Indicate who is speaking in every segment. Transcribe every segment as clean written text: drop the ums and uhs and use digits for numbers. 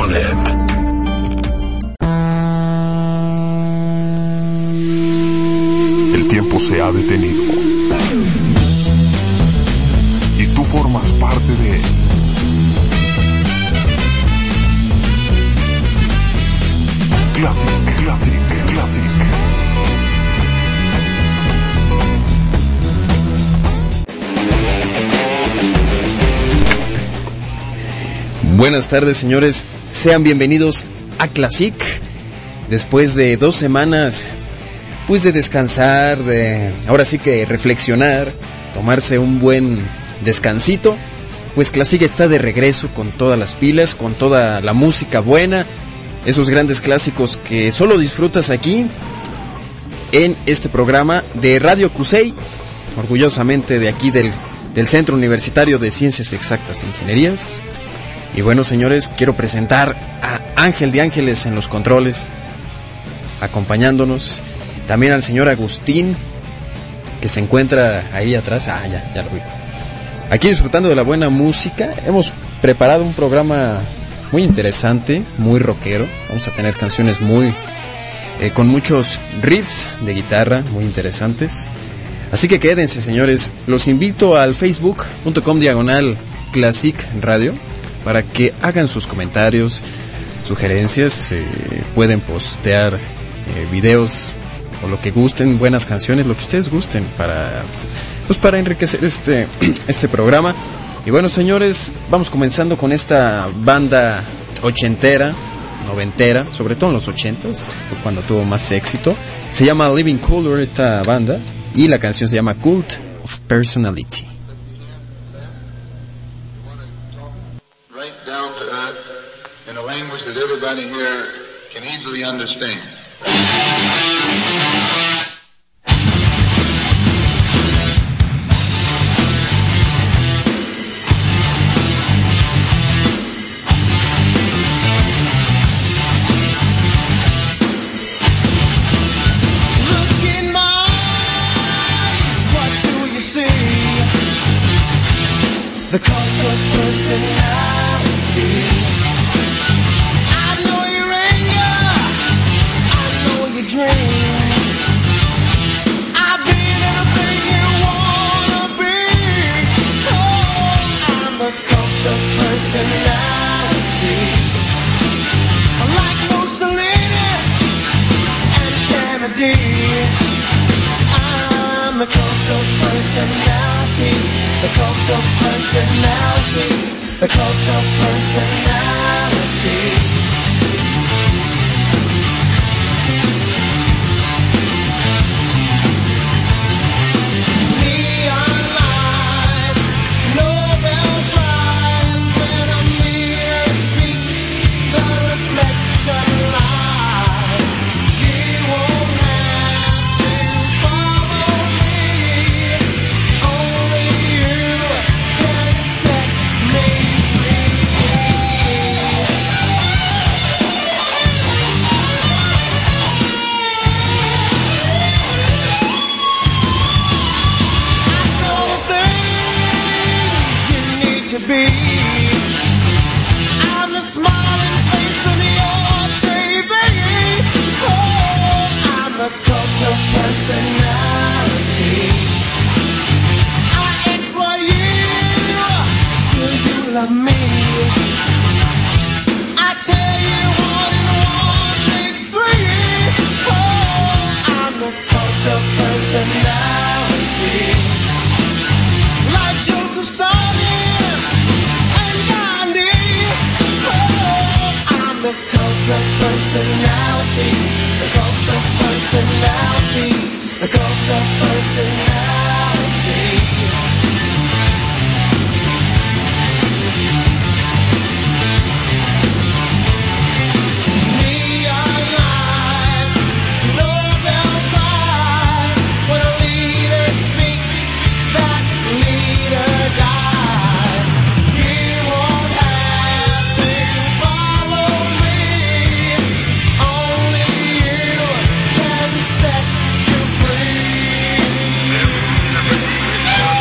Speaker 1: Radionet. El tiempo se ha detenido y tú formas parte de él. Classic.
Speaker 2: Buenas tardes, señores. Sean bienvenidos a Classic. Después de 2 semanas, pues de descansar, de ahora sí que reflexionar, tomarse un buen descansito, pues Classic está de regreso con todas las pilas, con toda la música buena, esos grandes clásicos que solo disfrutas aquí en este programa de Radio Cusey, orgullosamente de aquí del Centro Universitario de Ciencias Exactas e Ingenierías. Y bueno, señores, quiero presentar a Ángel de Ángeles en los controles, acompañándonos. También al señor Agustín, que se encuentra ahí atrás. Ya lo vi. Aquí disfrutando de la buena música. Hemos preparado un programa muy interesante, muy rockero. Vamos a tener canciones muy con muchos riffs de guitarra muy interesantes. Así que quédense, señores. Los invito al facebook.com/Classic Radio para que hagan sus comentarios, sugerencias. Pueden postear videos o lo que gusten, buenas canciones, lo que ustedes gusten para enriquecer este programa. Y bueno, señores, vamos comenzando con esta banda ochentera, noventera, sobre todo en los 80s, cuando tuvo más éxito. Se llama Living Colour esta banda y la canción se llama Cult of Personality.
Speaker 3: Right down to earth in a language that everybody here can easily understand.
Speaker 4: The cult of personality. I know your anger, I know your dreams. I've been everything you wanna be. Oh, I'm the cult of personality. Like Mussolini and Kennedy, I'm the cult of personality. The cult of personality, the cult of personality. Neon lights, Nobel Prize, when a mirror speaks, the reflection lies. You won't have to follow me, only be. I'm the smiling face on your TV. Oh, I'm the cult of personality. I exploit you, still you love me. I tell you 1 and 1 makes 3. Oh, I'm the cult of personality. Like Joseph Stalin, the cult of personality, the cult of personality, the cult of personality. Neon lights, Nobel Prize, when a leader speaks, that leader dies. You won't have to follow me, only you can set you free.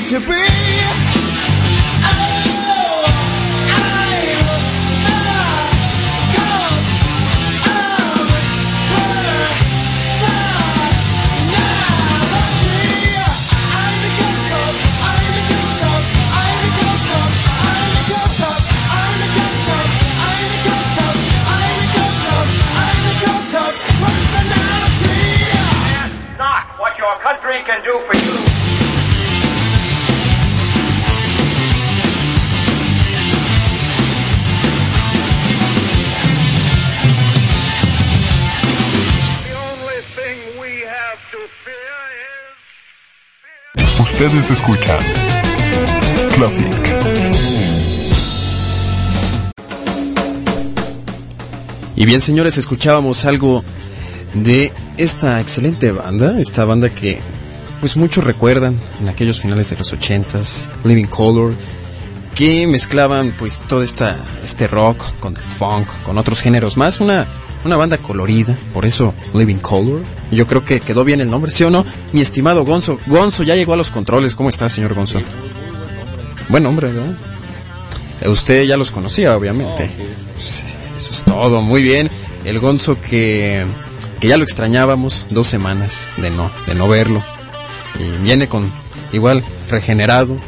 Speaker 4: to be.
Speaker 5: Country can do for you. The only thing we have to fear is...
Speaker 1: Ustedes escuchan Classic.
Speaker 2: Y bien, señores, escuchábamos algo de esta excelente banda, esta banda que pues muchos recuerdan en aquellos finales de los 80s, Living Colour, que mezclaban pues todo este rock con el funk, con otros géneros más, una banda colorida, por eso Living Colour. Yo creo que quedó bien el nombre, ¿sí o no? Mi estimado Gonzo, ya llegó a los controles. ¿Cómo está, señor Gonzo? Buen nombre, ¿verdad? Usted ya los conocía, obviamente. Sí, eso es todo, muy bien. El Gonzo que ya lo extrañábamos, 2 semanas de no verlo, y viene con igual regenerado.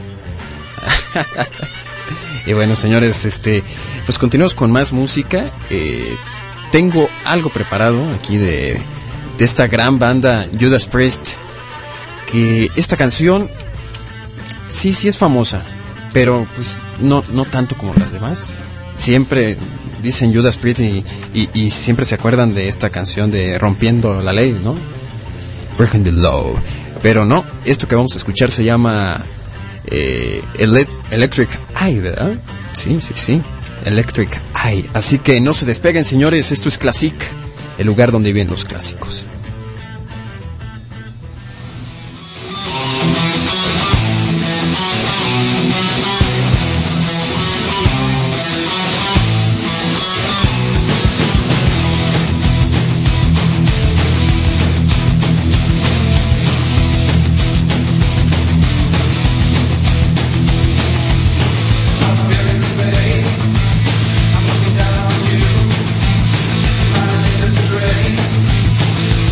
Speaker 2: Y bueno, señores, pues continuamos con más música. Tengo algo preparado aquí de esta gran banda Judas Priest, que esta canción sí es famosa, pero pues no tanto como las demás. Siempre dicen Judas Priest y siempre se acuerdan de esta canción de Rompiendo la Ley, ¿no? Breaking the Law. Pero no, esto que vamos a escuchar se llama Electric Eye, ¿verdad? Sí, Electric Eye. Así que no se despeguen, señores, esto es Classic, el lugar donde viven los clásicos.
Speaker 4: I'm looking down on you. My latest race.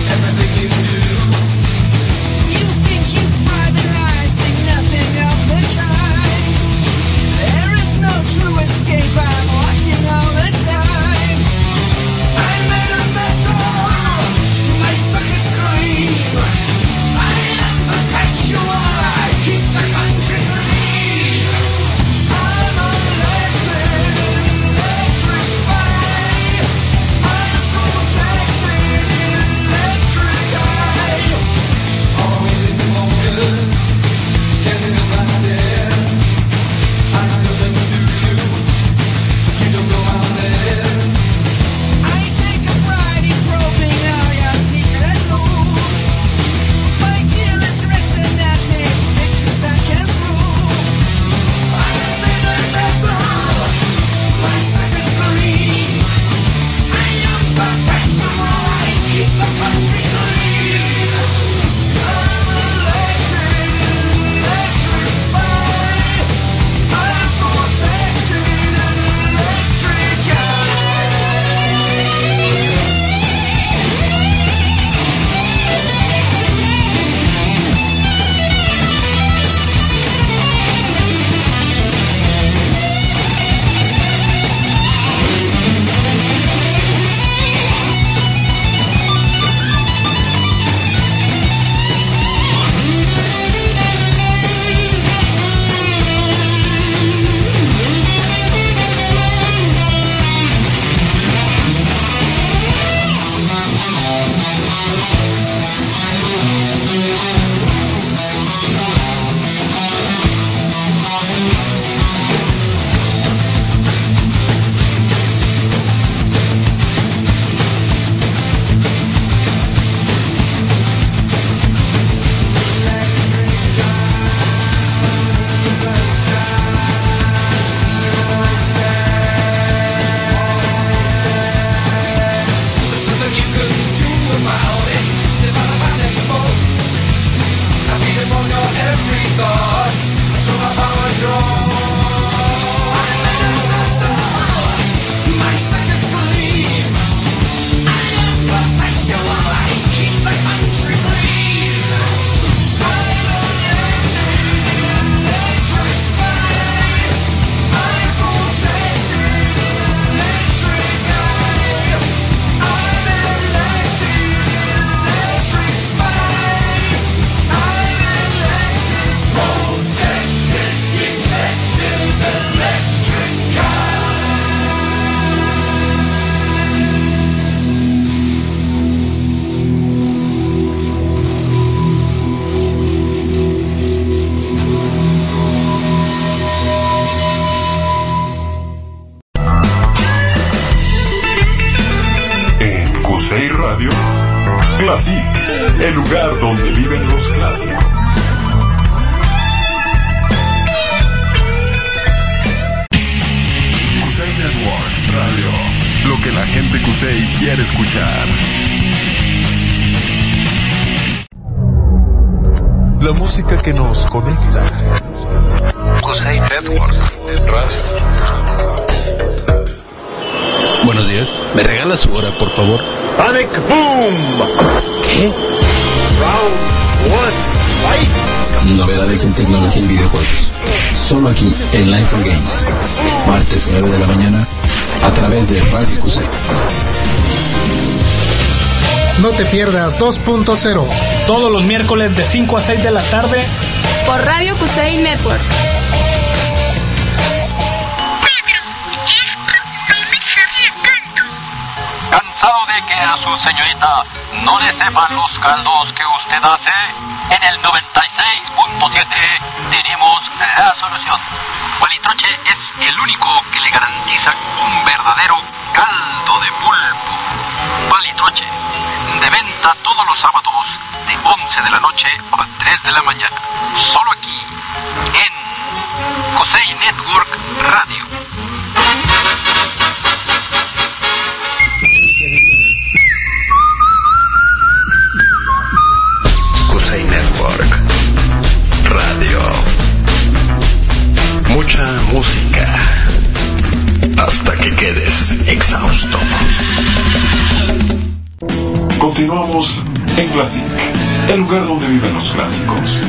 Speaker 1: el lugar donde viven los clásicos. Cusey Network Radio. Lo que la gente Cusey quiere escuchar. La música que nos conecta. Cusey Network Radio.
Speaker 6: Buenos días. ¿Me regala su hora, por favor?
Speaker 7: Panic Boom.
Speaker 2: ¿Qué?
Speaker 7: Round 1, fight.
Speaker 6: Novedades en tecnología y videojuegos. Solo aquí en Life on Games. Martes 9 de la mañana a través de Radio Cusey.
Speaker 8: No te pierdas 2.0.
Speaker 9: Todos los miércoles de 5 a 6 de la tarde
Speaker 10: por Radio Cusey Network.
Speaker 11: ¿Cansado de que a su señorita no le sepan los caldos que usted hace? En el 96.7 tenemos la solución. Palitroche es el único que le garantiza un verdadero caldo de pulpo. Palitroche, de venta todos los sábados de 11 de la noche a 3 de la mañana. Solo aquí, en Cusey Network Radio.
Speaker 1: Cusey Network Radio. Mucha música hasta que quedes exhausto. Continuamos en Classic, el lugar donde viven los clásicos.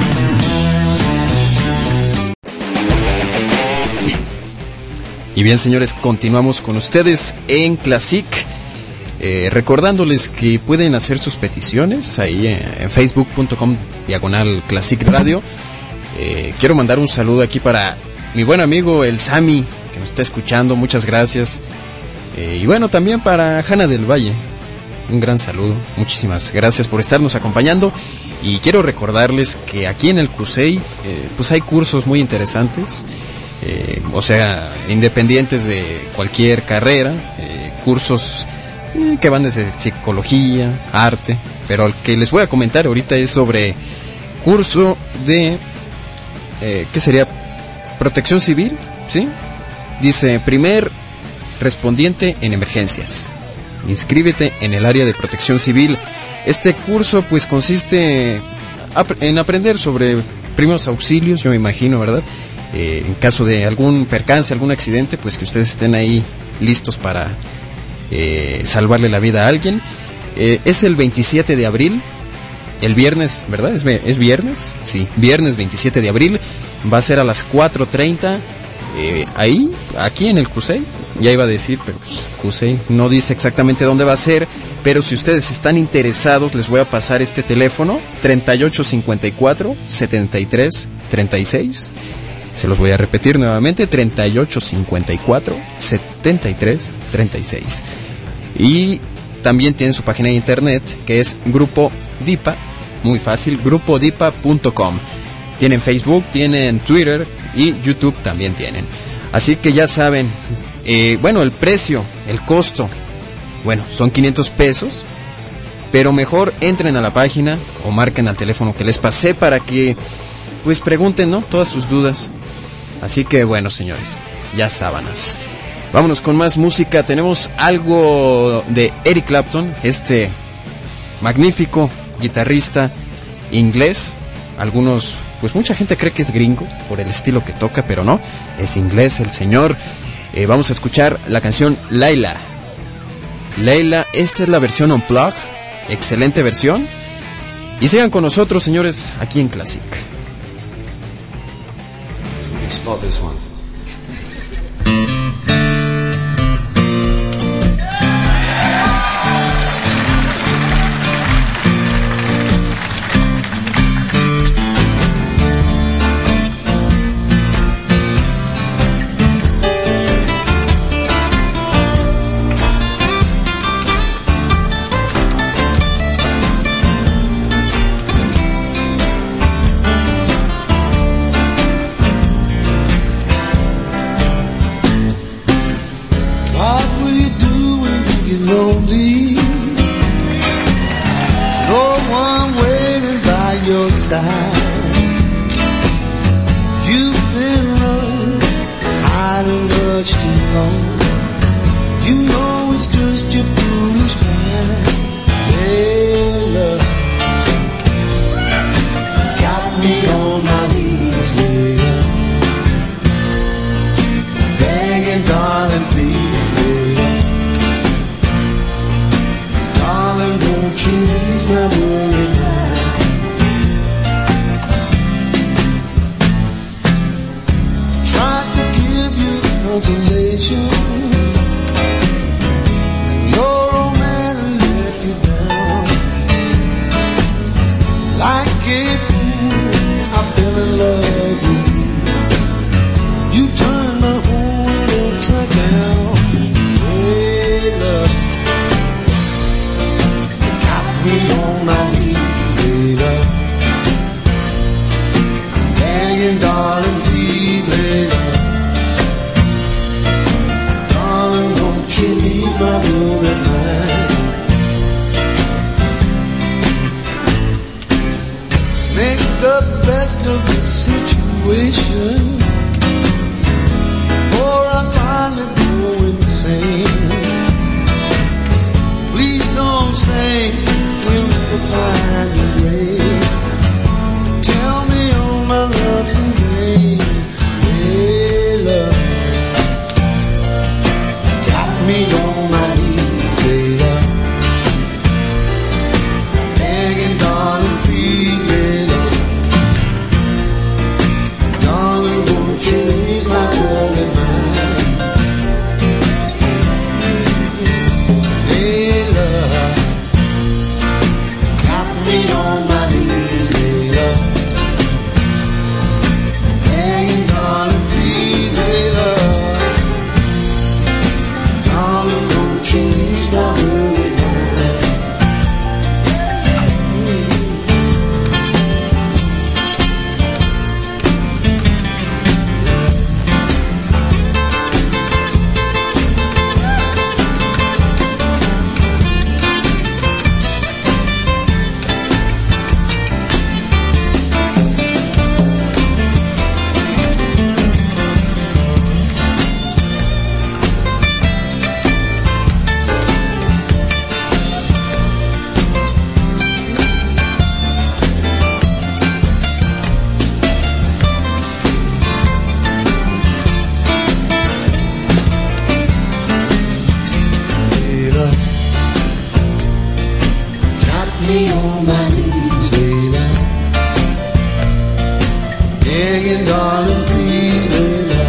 Speaker 2: Y bien, señores, continuamos con ustedes en Classic. Recordándoles que pueden hacer sus peticiones ahí en facebook.com/Classic Radio. Quiero mandar un saludo aquí para mi buen amigo el Sammy, que nos está escuchando, muchas gracias. Y bueno, también para Hanna del Valle, un gran saludo, muchísimas gracias por estarnos acompañando. Y quiero recordarles que aquí en el Cusey pues hay cursos muy interesantes, o sea, independientes de cualquier carrera, cursos que van desde psicología, arte, pero el que les voy a comentar ahorita es sobre curso de ¿qué sería? Protección civil, ¿sí? Dice, primer respondiente en emergencias. Inscríbete en el área de protección civil. Este curso pues consiste en aprender sobre primeros auxilios, yo me imagino, ¿verdad? En caso de algún percance, algún accidente, pues que ustedes estén ahí listos para salvarle la vida a alguien. Es el 27 de abril, el viernes, ¿verdad? ¿Es viernes? Sí, viernes 27 de abril, va a ser a las 4:30, ahí, aquí en el Cusey, ya iba a decir, pero pues, Cusey no dice exactamente dónde va a ser, pero si ustedes están interesados, les voy a pasar este teléfono, 3854-7336, se los voy a repetir nuevamente, 3854-7336. Y también tienen su página de internet, que es Grupo Dipa, muy fácil, grupodipa.com. Tienen Facebook, tienen Twitter y YouTube también tienen. Así que ya saben, bueno, el precio, el costo, bueno, son 500 pesos, pero mejor entren a la página o marquen al teléfono que les pasé para que, pues, pregunten, ¿no?, todas sus dudas. Así que, bueno, señores, ya sábanas. Vámonos con más música. Tenemos algo de Eric Clapton, este magnífico guitarrista inglés. Algunos, pues mucha gente cree que es gringo por el estilo que toca, pero no, es inglés el señor. Vamos a escuchar la canción Layla. Layla, esta es la versión Unplugged, excelente versión. Y sigan con nosotros, señores, aquí en Classic.
Speaker 12: Spot this one.
Speaker 4: consolation. Your old man let you down. Like a fool, I fell in love with you. You turned my whole world upside down. Hey, love, you got me on my knees, baby. Begging, darling, please, lady. Darling, won't you ease my worry mind? Make the best of the situation, for I finally go insane. Please don't say we'll never find a way. Tell me all my love today. Hey, love, got me on my knees, baby. Begging, darling, please, baby. Darling, won't you ease my troubled mind? Hey, love, got me on my knees, baby. Begging, darling, please, baby. Darling, won't you ease my troubled mind? Got me on my knees, baby. Begging, darling, please, baby.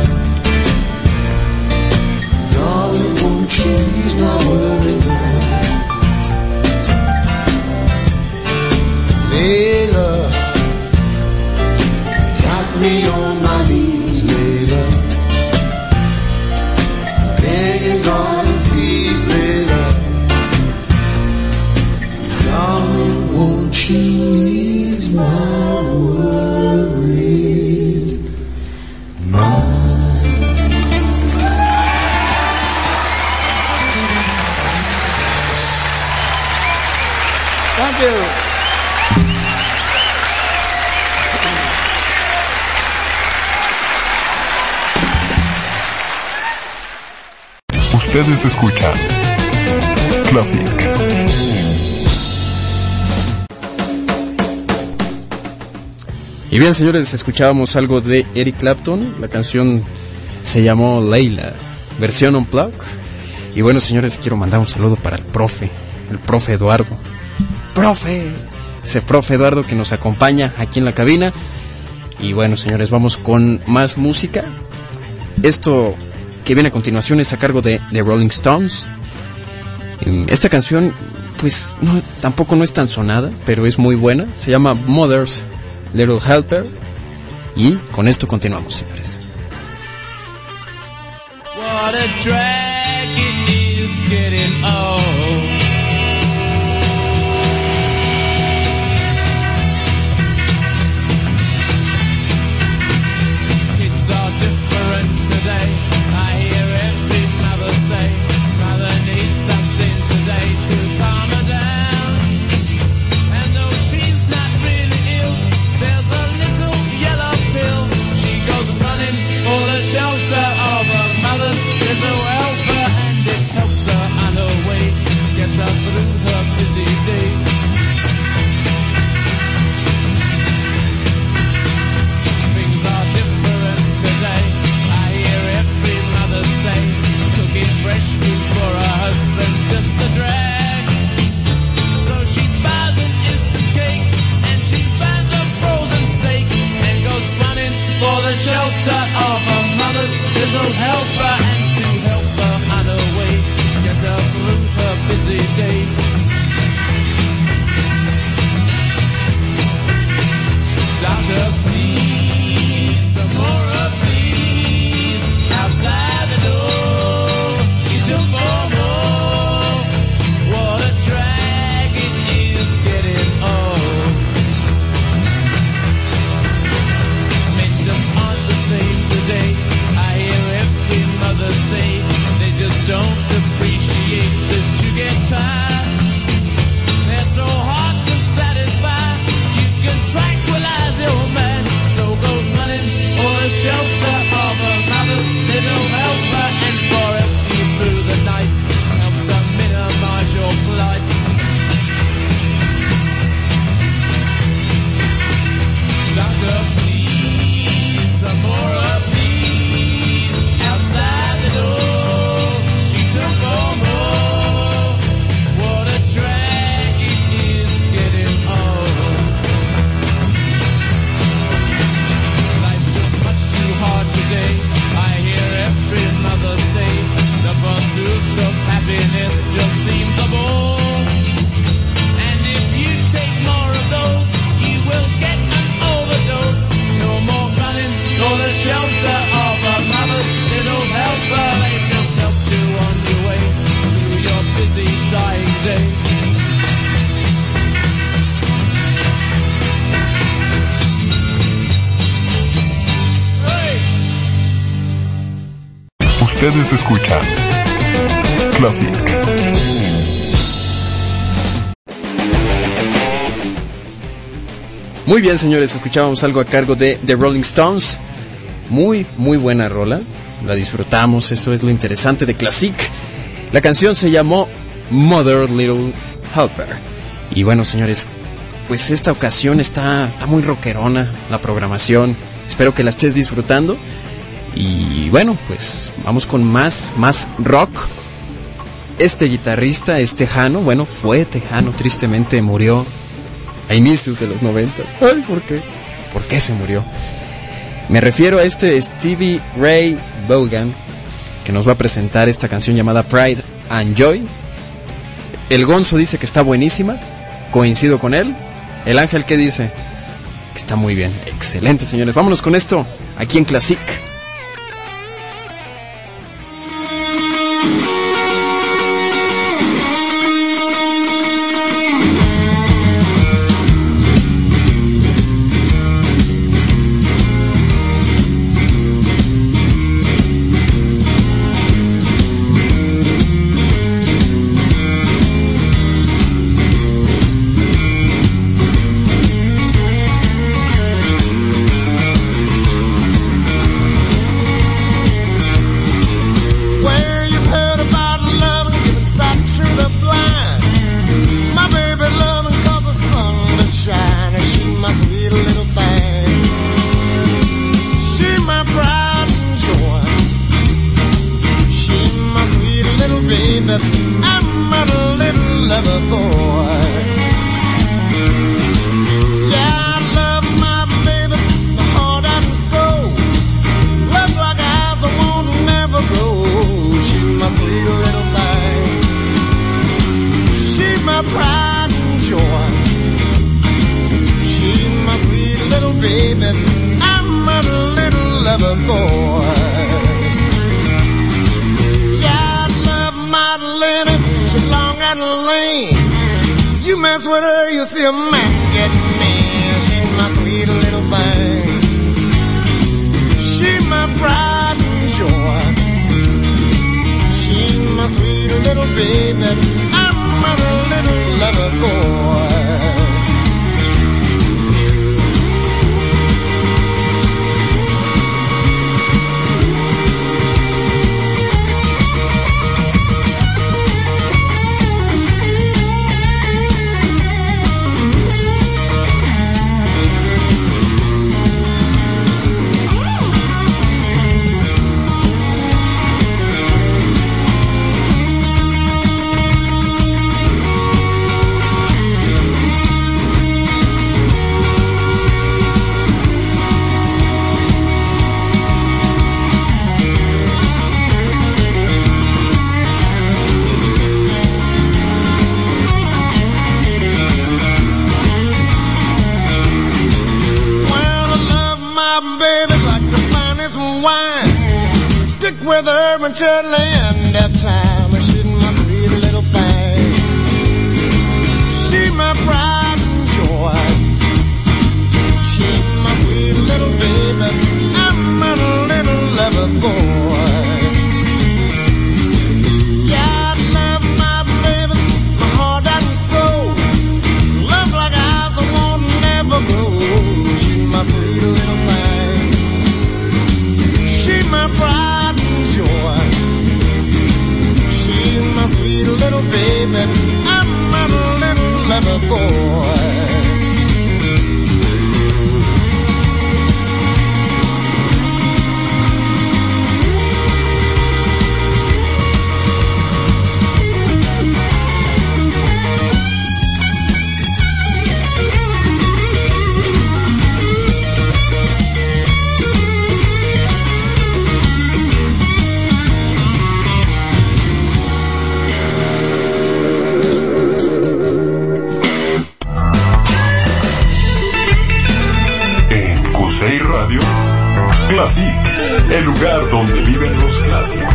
Speaker 4: Darling, won't you ease my worry mind? Layla, got me on my knees, baby. Begging, darling, please, baby. Darling, won't you ease my worried mind? Thank you.
Speaker 1: Ustedes escuchan Classic.
Speaker 2: Y bien, señores, escuchábamos algo de Eric Clapton. La canción se llamó Layla, versión unplugged. Y bueno, señores, quiero mandar un saludo para el profe Eduardo. ¡Profe! Ese profe Eduardo que nos acompaña aquí en la cabina. Y bueno, señores, vamos con más música. Esto que viene a continuación es a cargo de The Rolling Stones. Esta canción, pues, tampoco no es tan sonada, pero es muy buena. Se llama Mother's Little Helper. Y con esto continuamos, señores.
Speaker 13: What a drag it is getting old. Kids are different today. I hear every mother say, mother needs something today to calm her down. And though she's not really ill, there's a little yellow pill. She goes running for the shelter of her mother's little helper, and it helps her on her way, gets her through her busy day. Things are different today. I hear every mother say, cooking fresh food for her husband's just a drag. So she buys an instant cake, and she buys a frozen steak, and goes running for the shelter of her mother. mother's little helper, and to help her on her way, get her through her busy day. Doctor, please, some more of these outside the door. She took for more. What a drag it is getting old. Men just aren't the same today. I hear every mother say they just don't appreciate that you get tired. They're so hard to satisfy. You can tranquilize your man, so go running for the shelter of a mother's little helper, and for help you through the night, help to minimize your flight. Doctor, please, some more of these outside the door. She took for more. What a drag it is getting old. Life's just much too hard today. I hear every mother say the pursuit of happiness just seems a bore. And if you take more of those, you will get an overdose. No more running for the shelter of a mother's little helper. They just helped you on your way through your busy dying day.
Speaker 1: Ustedes escuchan Classic.
Speaker 2: Muy bien, señores, escuchábamos algo a cargo de The Rolling Stones. Muy buena rola. La disfrutamos, eso es lo interesante de Classic. La canción se llamó Mother Little Helper. Y bueno, señores, pues esta ocasión está muy rockerona la programación. Espero que la estés disfrutando. Y bueno, pues vamos con más rock. Este guitarrista es tejano, bueno, fue tejano, tristemente murió a inicios de los 90. Ay, ¿por qué? ¿Por qué se murió? Me refiero a este Stevie Ray Vaughan, que nos va a presentar esta canción llamada Pride and Joy. El Gonzo dice que está buenísima, coincido con él. El Ángel, ¿qué dice? Que está muy bien, excelente, señores. Vámonos con esto, aquí en Classic.
Speaker 4: wine. Stick with her until the end of time. She's my sweet little thing. She's my pride and joy. She's my sweet little baby. I'm a little lover boy. Yeah, I love my baby, my heart and soul. Love like ice, I won't never grow. She's my sweet little thing. She's my pride and joy. She's my sweet little baby. I'm a little lover boy.
Speaker 1: Radio Classic, el lugar donde viven los clásicos.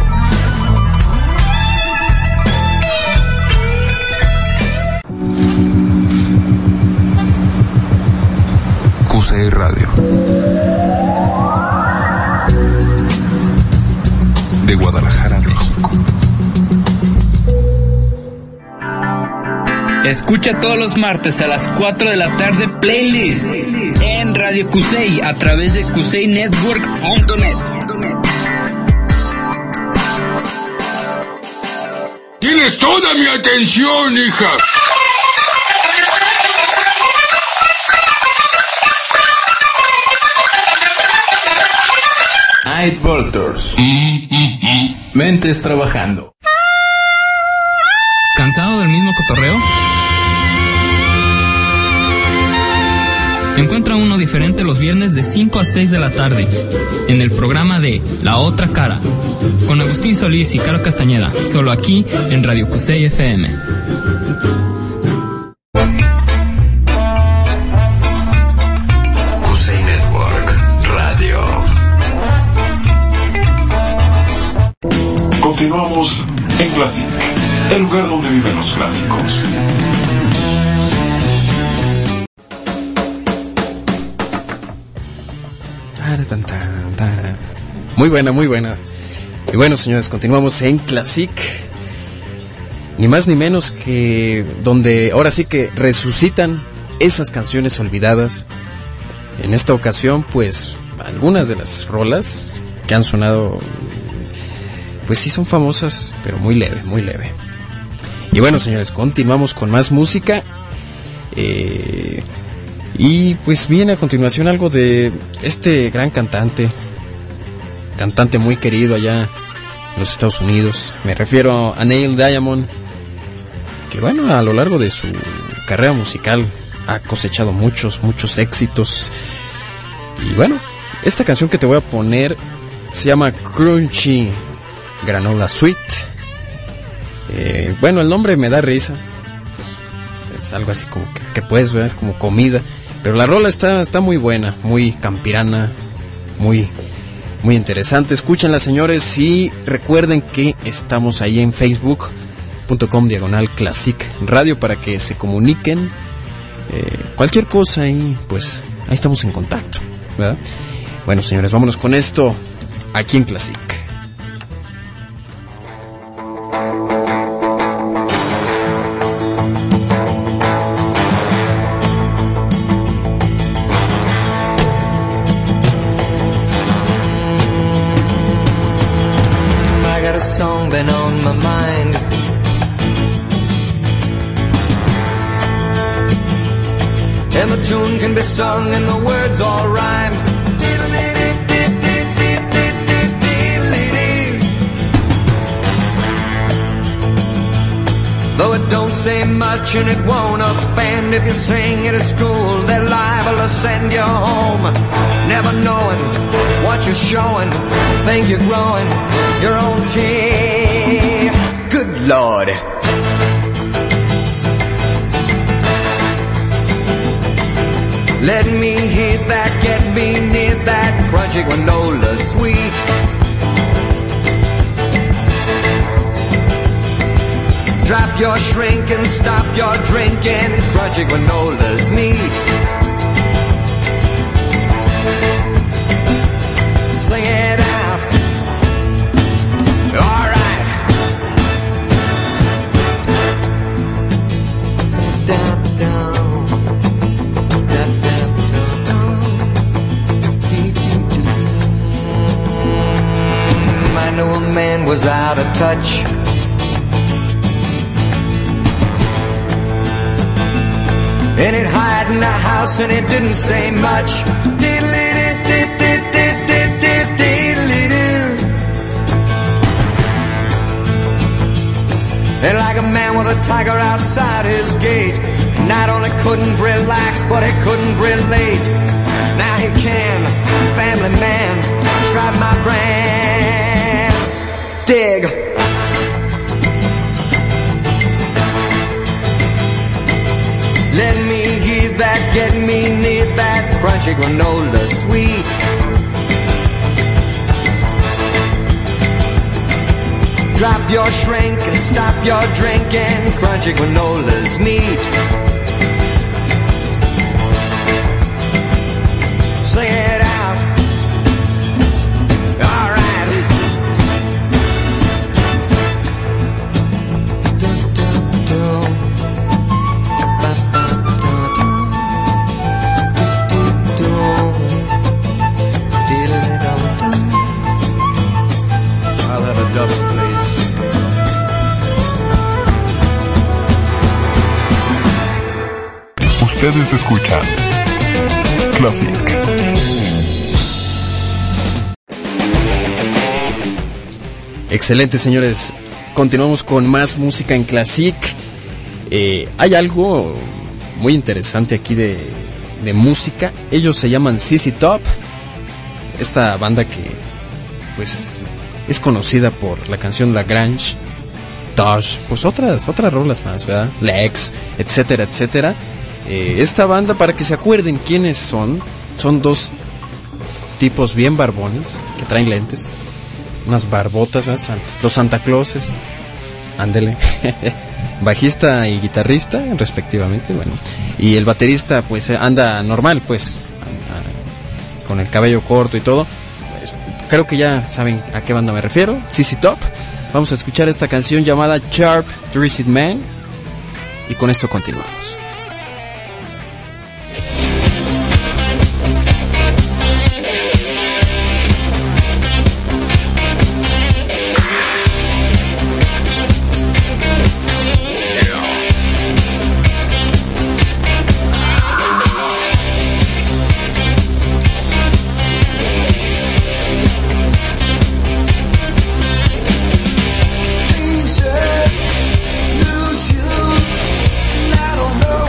Speaker 14: QCI Radio de Guadalajara, México.
Speaker 15: Escucha todos los martes a las 4 de la tarde Playlist en Radio QCI a través de QCINetwork.net.
Speaker 16: Tienes toda mi atención, hija.
Speaker 17: Night Vultures. Mentes trabajando.
Speaker 9: ¿Cansado del mismo cotorreo? Encuentra uno diferente los viernes de 5 a 6 de la tarde en el programa de La Otra Cara con Agustín Solís y Caro Castañeda, solo aquí en Radio QCI FM.
Speaker 14: QCI Network Radio.
Speaker 1: Continuamos en Classic, el lugar donde viven los clásicos.
Speaker 2: Muy buena, muy buena. Y bueno, señores, continuamos en Classic. Ni más ni menos que donde ahora sí que resucitan esas canciones olvidadas. En esta ocasión, pues, algunas de las rolas que han sonado, pues sí son famosas, pero muy leve, muy leve. Y bueno, señores, continuamos con más música. Y pues viene a continuación algo de este gran cantante muy querido allá en los Estados Unidos. Me refiero a Neil Diamond, que bueno, a lo largo de su carrera musical ha cosechado muchos éxitos. Y bueno, esta canción que te voy a poner se llama Crunchy Granola Sweet. Bueno, el nombre me da risa. Es algo así como que pues, ¿verdad? Es como comida. Pero la rola está muy buena, muy campirana, muy interesante. Escúchenla, señores, y recuerden que estamos ahí en facebook.com/Classic Radio para que se comuniquen. Cualquier cosa y pues ahí estamos en contacto, ¿verdad? Bueno, señores, vámonos con esto aquí en Classic.
Speaker 18: Tune can be sung and the words all rhyme. Though it don't say much and it won't offend, if you sing it at school, they're liable to send you home. Never knowing what you're showing, think you're growing your own tea. Good Lord. Let me hear that get me near that crunchy granola sweet. Drop your shrink and stop your drinking, crunchy granola's neat. Sing it out. All right. Down, down, down, down, down. I knew a man was out of touch. And it hid in the house and it didn't say much. And like a man with a tiger outside his gate, not only couldn't relax, but he couldn't relate. Now he can, family man, try my brand. Dig. Let me hear that, get me near that crunchy granola sweet. Drop your shrink and stop your drinking, crunchy granola's neat. Sing it out. All right. I'll have a double, please.
Speaker 14: Ustedes escuchan Classic.
Speaker 2: Excelente, señores. Continuamos con más música en Classic. Hay algo muy interesante aquí de música. Ellos se llaman ZZ Top. Esta banda que pues es conocida por la canción La Grange, Tosh, pues otras rolas más, ¿verdad? Lex, etcétera, etcétera. Esta banda, para que se acuerden quiénes son dos tipos bien barbones que traen lentes, unas barbotas, ¿verdad? Los Santa Clauses, ándele. Bajista y guitarrista respectivamente, bueno, y el baterista pues anda normal, pues con el cabello corto y todo. Pues, creo que ya saben a qué banda me refiero, ZZ Top. Vamos a escuchar esta canción llamada Sharp Dressed Man y con esto continuamos.
Speaker 4: Lose you, I don't know.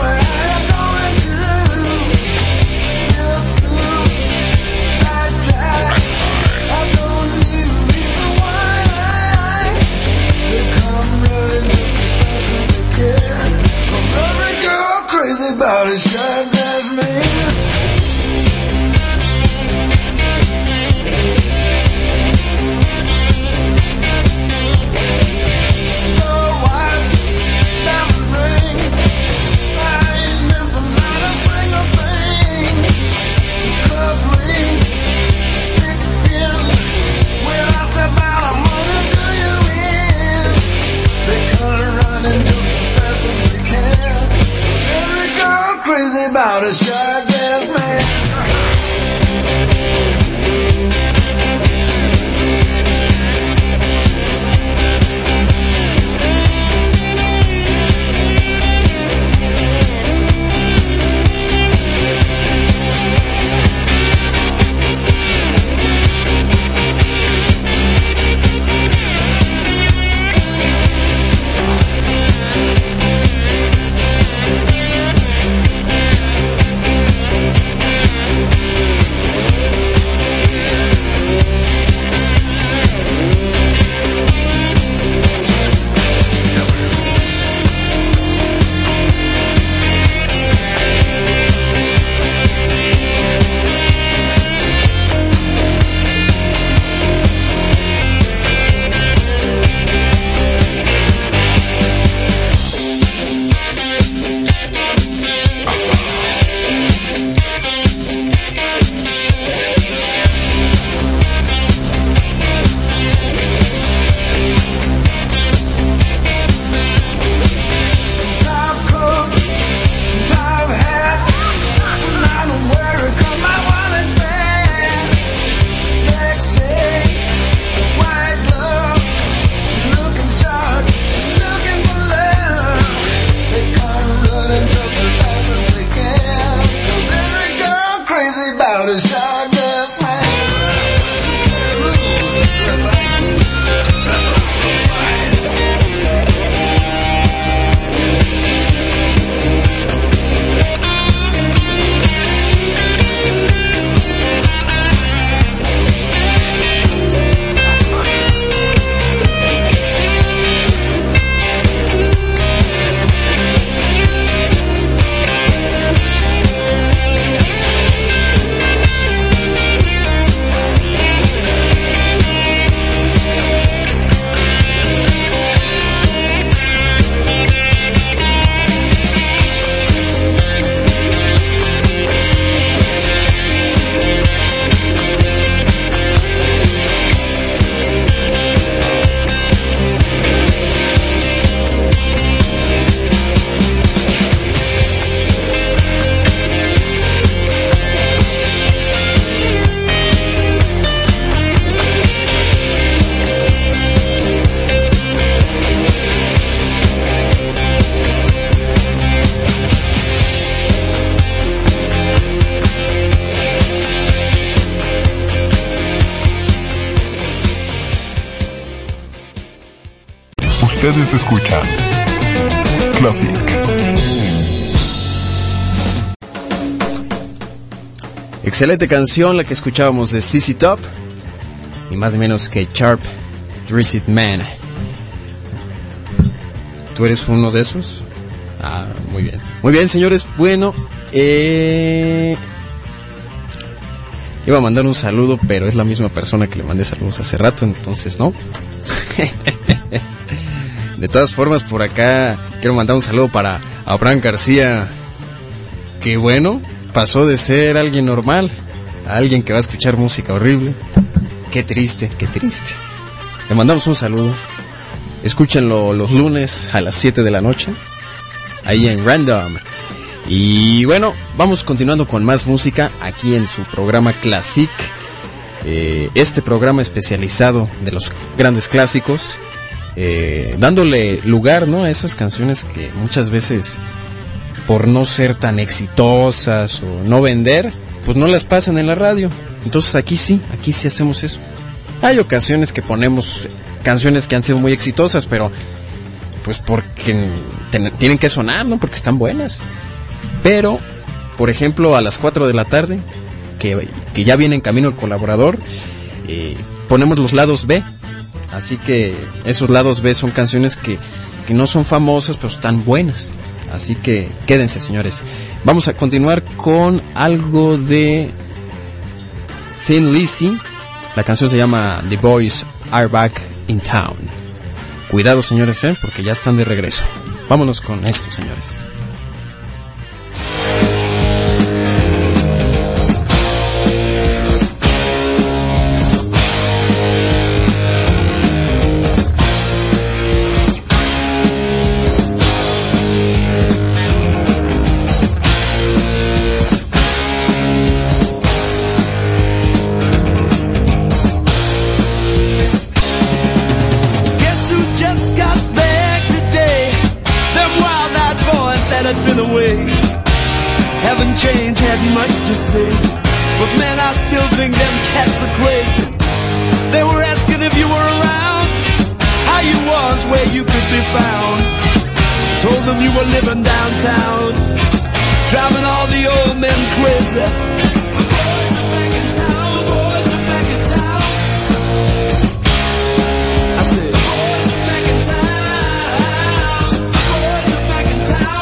Speaker 14: Ustedes escuchan Classic.
Speaker 2: Excelente canción la que escuchábamos de ZZ Top, ni más ni menos que Sharp Dressed Man. ¿Tú eres uno de esos? Ah, muy bien. Muy bien, señores. Bueno, iba a mandar un saludo, pero es la misma persona que le mandé saludos hace rato, entonces no. De todas formas, por acá quiero mandar un saludo para Abraham García, que bueno, pasó de ser alguien normal a alguien que va a escuchar música horrible. Qué triste, qué triste. Le mandamos un saludo. Escúchenlo los lunes a las 7 de la noche, ahí en Random. Y bueno, vamos continuando con más música aquí en su programa Classic. Este programa especializado de los grandes clásicos, dándole lugar, ¿no?, a esas canciones que muchas veces, por no ser tan exitosas o no vender, pues no las pasan en la radio. Entonces aquí sí hacemos eso. Hay ocasiones que ponemos canciones que han sido muy exitosas, pero pues porque tienen que sonar, ¿no?, porque están buenas. Pero, por ejemplo, a las 4 de la tarde, que ya viene en camino el colaborador, ponemos los lados B. Así que esos lados B son canciones que no son famosas, pero están buenas. Así que quédense, señores. Vamos a continuar con algo de Thin Lizzy. La canción se llama The Boys Are Back in Town. Cuidado, señores, porque ya están de regreso. Vámonos con esto, señores.
Speaker 13: Change had much to say, but man, I still think them cats are crazy. They were asking if you were around, how you was, where you could be found. Told them you were living downtown, driving all the old men crazy. The boys are back in town, boys are back in town. I said, the boys are back in town, the boys are back in town.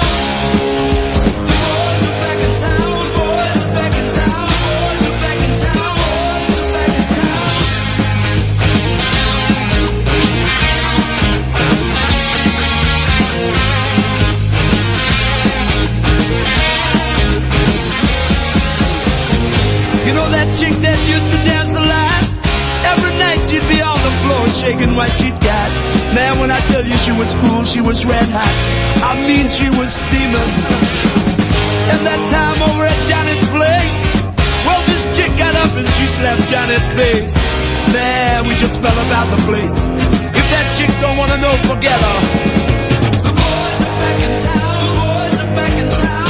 Speaker 13: Chick that used to dance a lot, every night she'd be on the floor shaking what she'd got. Man, when I tell you she was cool, she was red hot. I mean, she was steaming. And that time over at Johnny's place, well, this chick got up and she slapped Johnny's face. Man, we just fell about the place. If that chick don't wanna know, forget her. The boys are back in town, the boys are back in town.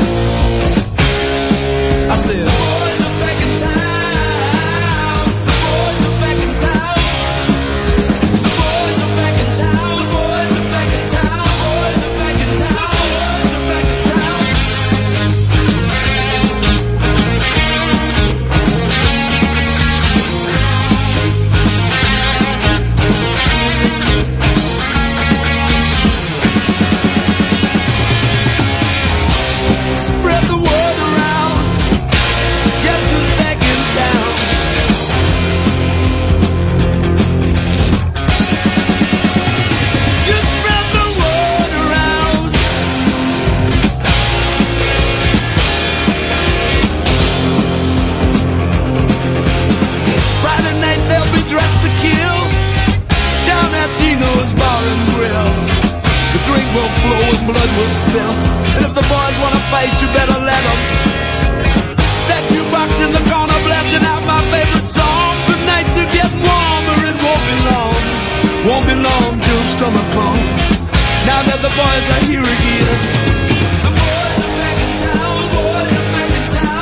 Speaker 13: I said, the boys are back in town. The boys are back in town. The boys are back in town. The boys are back in town. The boys are back in town. The boys are back in town. Spread the word around. Guess who's back in town? You spread the word around. Friday night they'll be dressed to kill down at Dino's Bar and Grill. The drink will flow and blood will spill. And if the boys wanna fight, you better let them. That jukebox in the corner blasting out my favorite song. The nights are getting warmer, it won't be long. Won't be long till summer comes. Now that the boys are here again. The boys are back in town, the boys are back in town.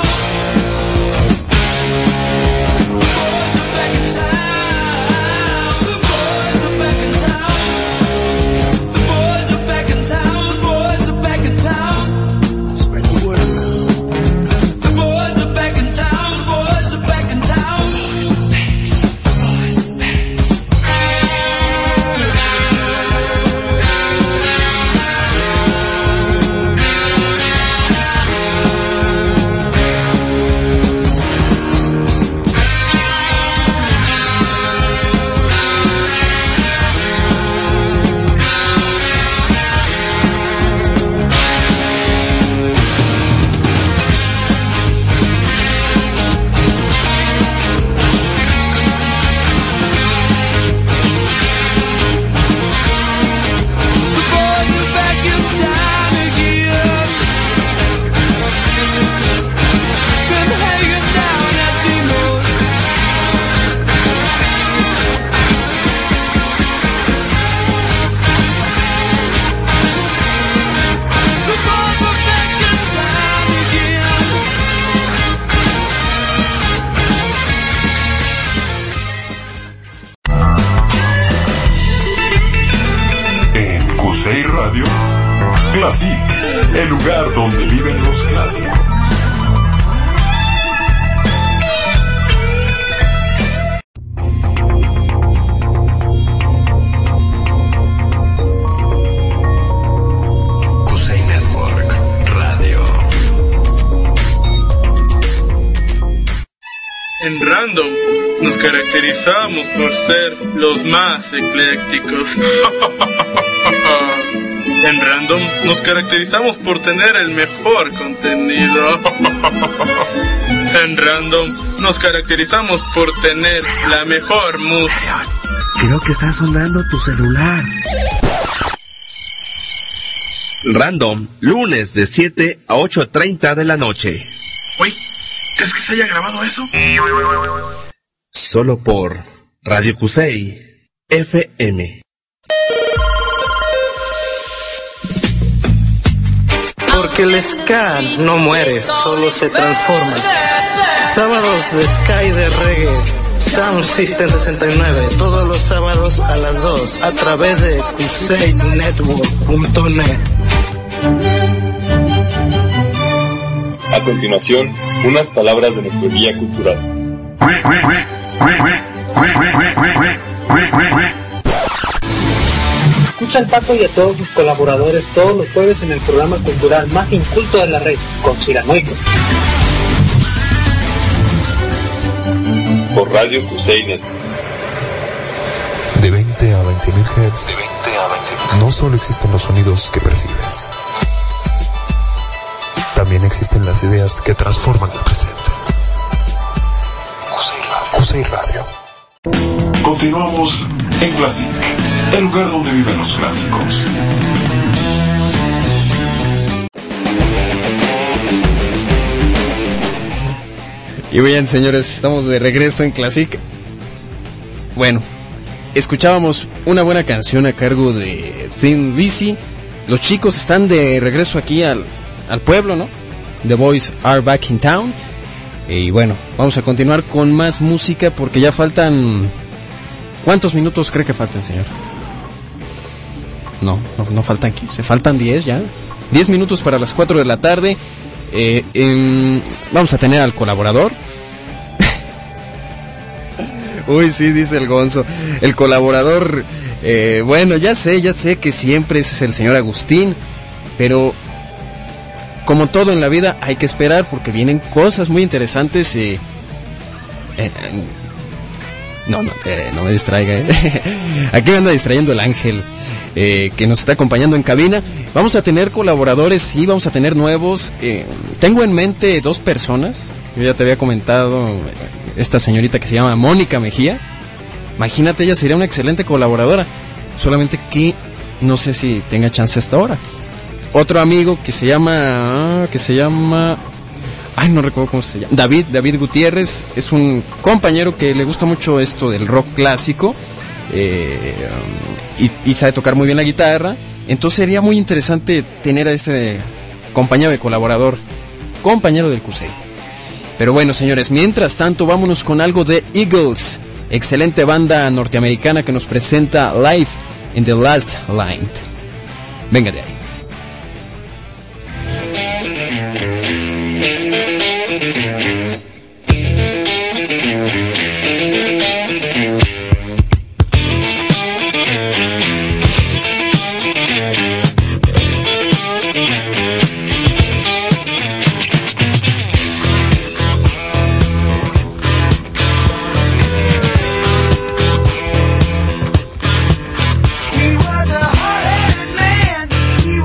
Speaker 13: The boys are back in town. The boys are back in town.
Speaker 1: Classic, el lugar donde viven los clásicos.
Speaker 19: Kusei Network Radio.
Speaker 17: En Random nos caracterizamos por ser los más eclécticos. En Random nos caracterizamos por tener el mejor contenido. En Random nos caracterizamos por tener la mejor música.
Speaker 20: Creo que está sonando tu celular.
Speaker 21: Random, lunes de 7 a 8:30 de la noche.
Speaker 17: Uy, ¿crees que se haya grabado eso?
Speaker 21: Solo por Radio Kusei FM.
Speaker 22: Porque el ska no muere, solo se transforma. Sábados de ska y de reggae, Sound System 69, todos los sábados a las 2, a través de kuseinetwork.net.
Speaker 23: A continuación, unas palabras de nuestro guía cultural.
Speaker 24: Escucha al Pato y a todos sus colaboradores todos los jueves en el programa cultural más inculto de la red, Conspiranoico.
Speaker 23: Por Radio Kusei Network.
Speaker 14: De 20 a 20.000 Hz. No solo existen los sonidos que percibes. También existen las ideas que transforman el presente. Kusei Radio.
Speaker 1: Continuamos en Classic, el lugar donde viven los clásicos.
Speaker 2: Y bien, señores, estamos de regreso en Classic. Bueno, escuchábamos una buena canción a cargo de Thin Lizzy. Los chicos están de regreso aquí al pueblo, ¿no? The Boys Are Back in Town. Y bueno, vamos a continuar con más música porque ya faltan... ¿Cuántos minutos cree que faltan, señor? No faltan 15, faltan 10 ya. 10 minutos para las 4 de la tarde. Vamos a tener al colaborador. Uy, sí, dice el Gonzo. El colaborador, bueno, ya sé que siempre ese es el señor Agustín, pero como todo en la vida hay que esperar porque vienen cosas muy interesantes. No me distraiga. Aquí me anda distrayendo el ángel que nos está acompañando en cabina. Vamos a tener colaboradores, sí, vamos a tener nuevos. Tengo en mente 2 personas. Yo ya te había comentado esta señorita que se llama Mónica Mejía. Imagínate, ella sería una excelente colaboradora. Solamente que no sé si tenga chance hasta ahora. Otro amigo que se llama... Ay, no recuerdo cómo se llama. David Gutiérrez. Es un compañero que le gusta mucho esto del rock clásico. Y sabe tocar muy bien la guitarra. Entonces sería muy interesante tener a ese compañero de colaborador, compañero del Kusei. Pero bueno, señores, mientras tanto vámonos con algo de Eagles, excelente banda norteamericana que nos presenta Live in the Last Line. Venga de ahí.
Speaker 4: He was a hard-headed man. He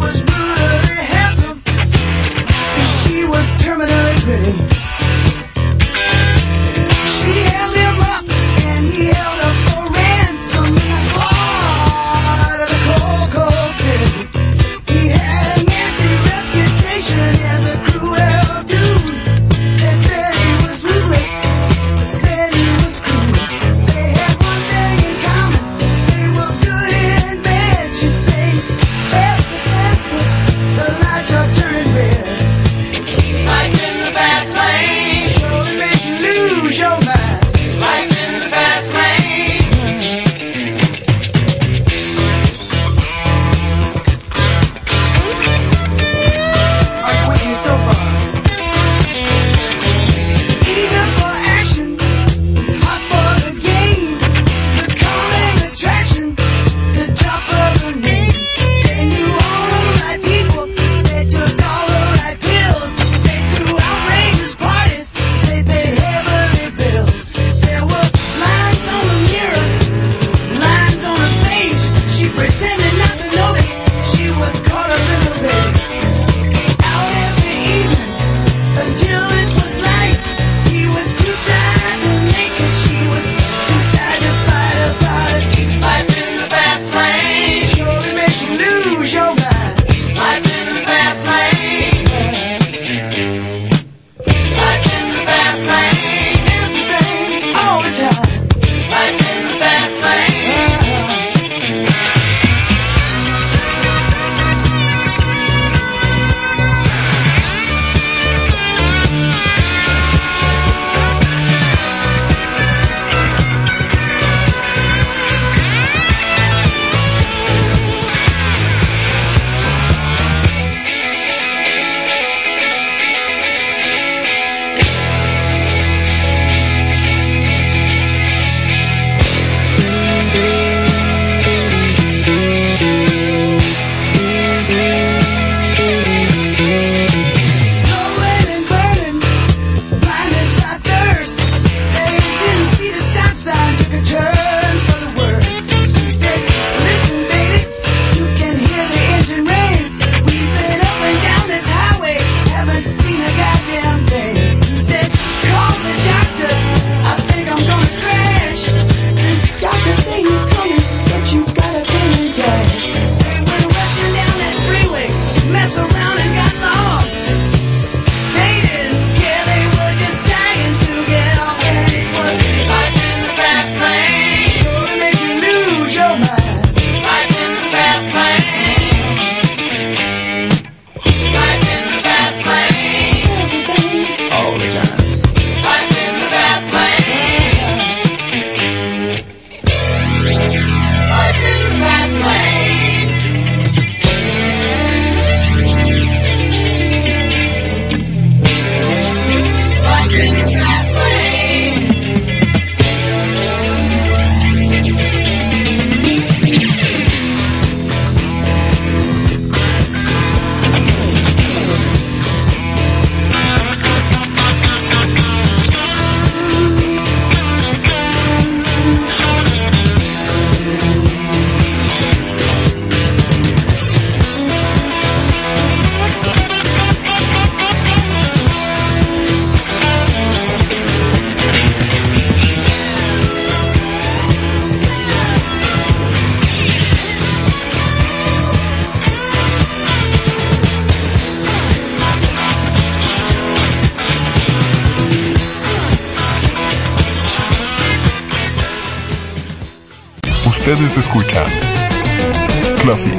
Speaker 1: Ustedes escuchan Classic.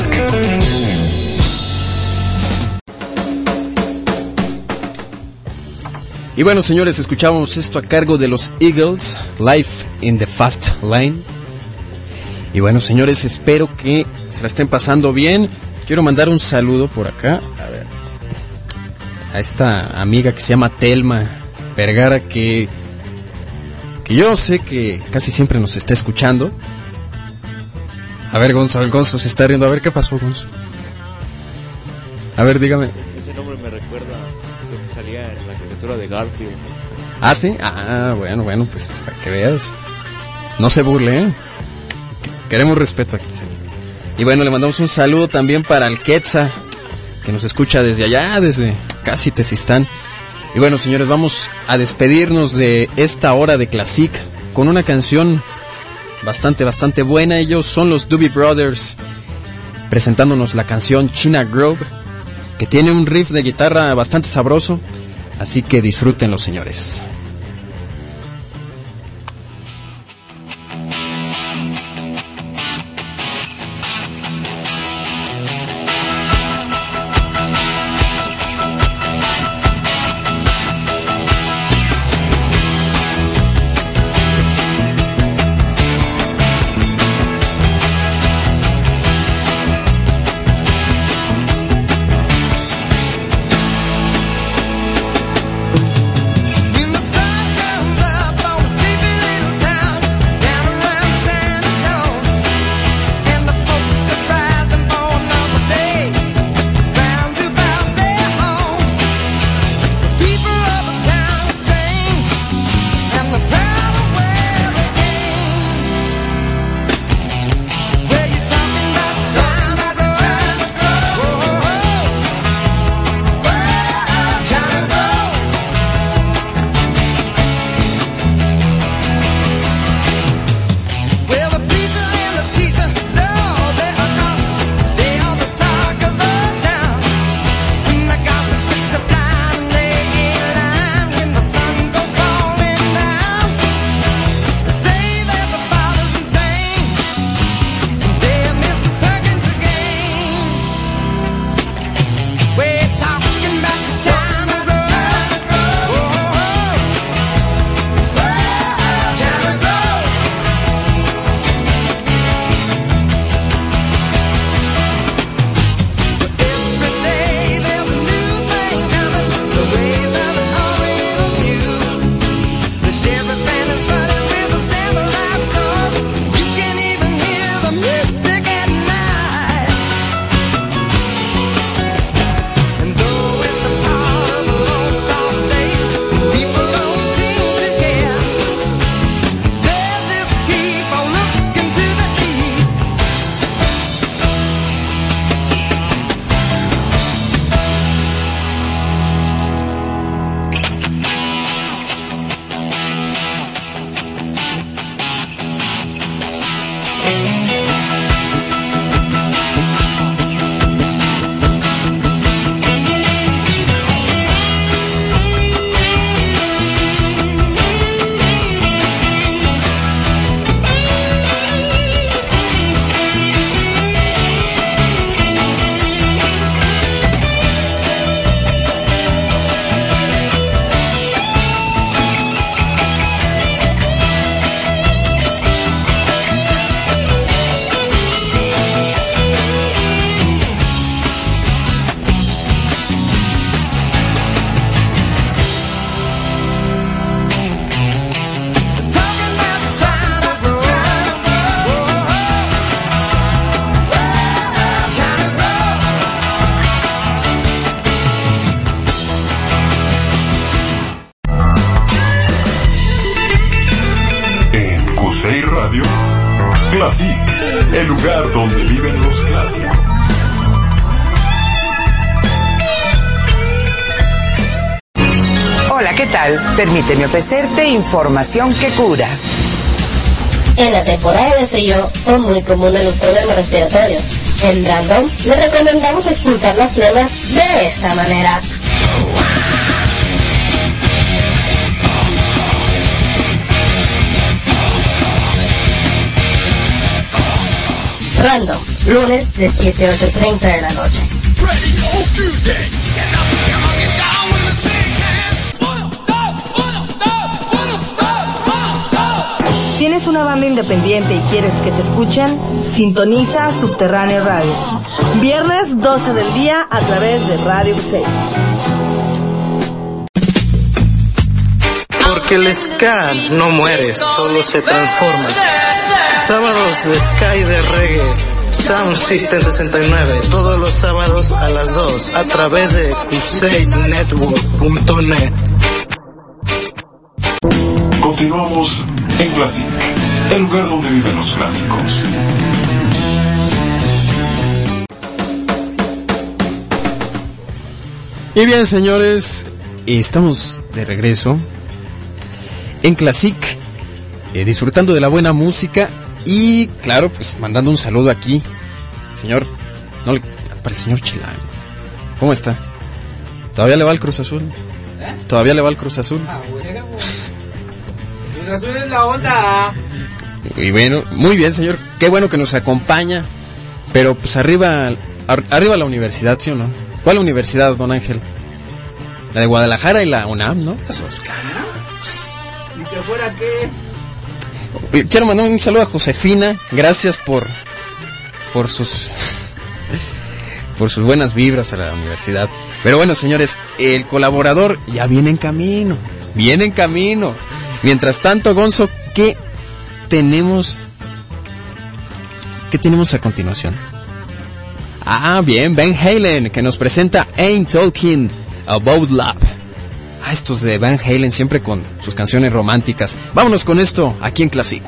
Speaker 2: Y bueno, señores, escuchábamos esto a cargo de los Eagles, Life in the Fast Lane. Y bueno, señores, espero que se la estén pasando bien. Quiero mandar un saludo por acá, a ver, a esta amiga que se llama Telma Vergara, que yo sé que casi siempre nos está escuchando. A ver, Gonzo se está riendo. A ver, ¿qué pasó, Gonzo? A ver, dígame.
Speaker 3: Ese nombre me recuerda a lo que salía en la caricatura de Garfield.
Speaker 2: ¿Ah, sí? Ah, bueno, pues para que veas. No se burle, ¿eh? Queremos respeto aquí, señor. Y bueno, le mandamos un saludo también para el Quetza, que nos escucha desde allá, desde casi Tezistán. Y bueno, señores, vamos a despedirnos de esta hora de Classic con una canción bastante buena. Ellos son los Doobie Brothers, presentándonos la canción China Grove, que tiene un riff de guitarra bastante sabroso, así que disfrútenlo, señores.
Speaker 1: Radio Classic, el lugar donde viven los clásicos.
Speaker 5: Hola, ¿qué tal? Permíteme ofrecerte información que cura.
Speaker 6: En la temporada de frío son muy comunes los problemas respiratorios. En Random le recomendamos expulsar las flemas de esta manera. Random, lunes de 7 a 8:30 de la noche.
Speaker 7: ¿Tienes una banda independiente y quieres que te escuchen? Sintoniza Subterráneo Radio. Viernes 12 del día a través de Radio Cusey.
Speaker 22: Porque el ska no muere, solo se transforma. Sábados de ska y de reggae. Sound System 69, todos los sábados a las 2 a través de CuseyNetwork.net.
Speaker 1: Continuamos en Classic, el lugar donde viven los clásicos.
Speaker 2: Y bien, señores, estamos de regreso en Classic, disfrutando de la buena música y, claro, pues mandando un saludo aquí, señor, no le, para el señor Chilango. ¿Cómo está? ¿Todavía le va al Cruz Azul? ¿Todavía le va al Cruz Azul?
Speaker 8: Cruz Azul es la onda.
Speaker 2: Y bueno, muy bien, señor, qué bueno que nos acompaña, pero pues arriba la universidad, ¿sí o no? ¿Cuál universidad, don Ángel? La de Guadalajara y la UNAM, ¿no? Eso es claro.
Speaker 8: ¿Y que fuera qué?
Speaker 2: Quiero mandar un saludo a Josefina. Gracias por sus buenas vibras a la universidad. Pero bueno, señores, el colaborador ya viene en camino. Viene en camino. Mientras tanto, Gonzo, ¿qué tenemos a continuación? Ah, bien, Van Halen, que nos presenta Ain't Talking About Love. Ah, estos de Van Halen siempre con sus canciones románticas. Vámonos con esto, aquí en Classic.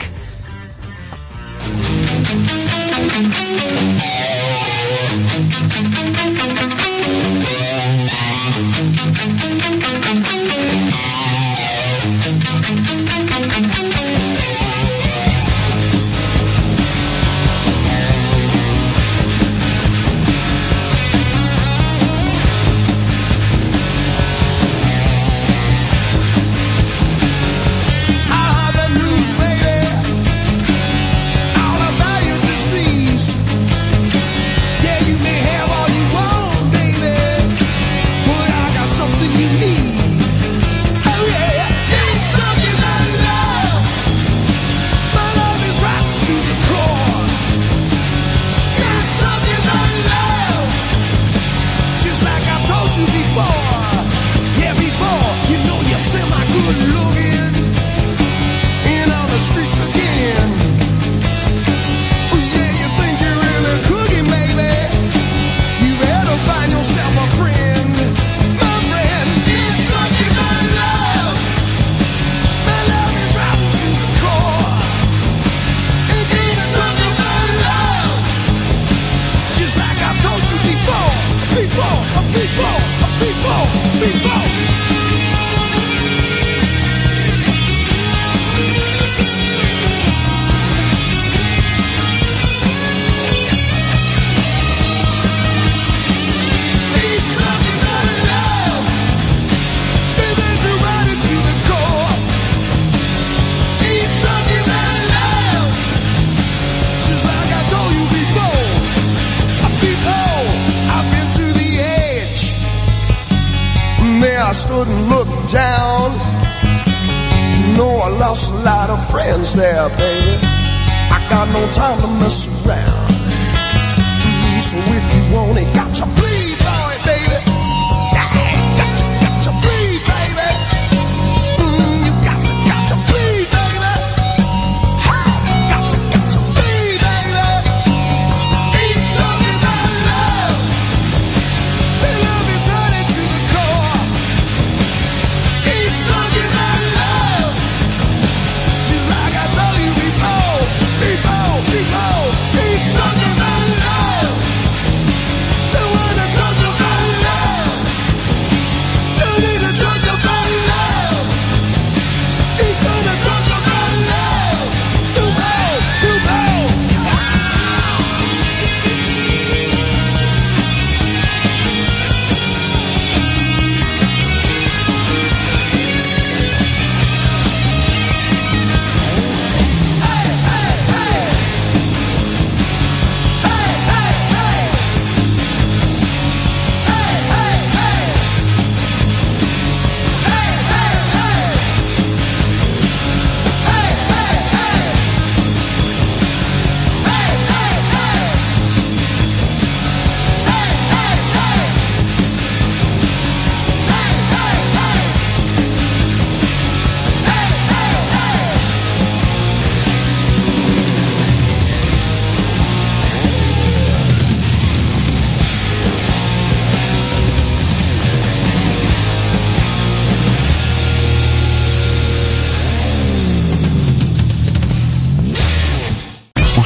Speaker 4: stood and looked down. You know I lost a lot of friends there, baby. I got no time to mess around. So if you want it, got to bleed, boy, baby. Yeah, got to bleed, baby. You got to bleed, baby. Hey, got to bleed, baby. Ain't talking about love. The love is running to the core. Ain't talking about love. Just like I told you before. Ain't talking about love. To wanna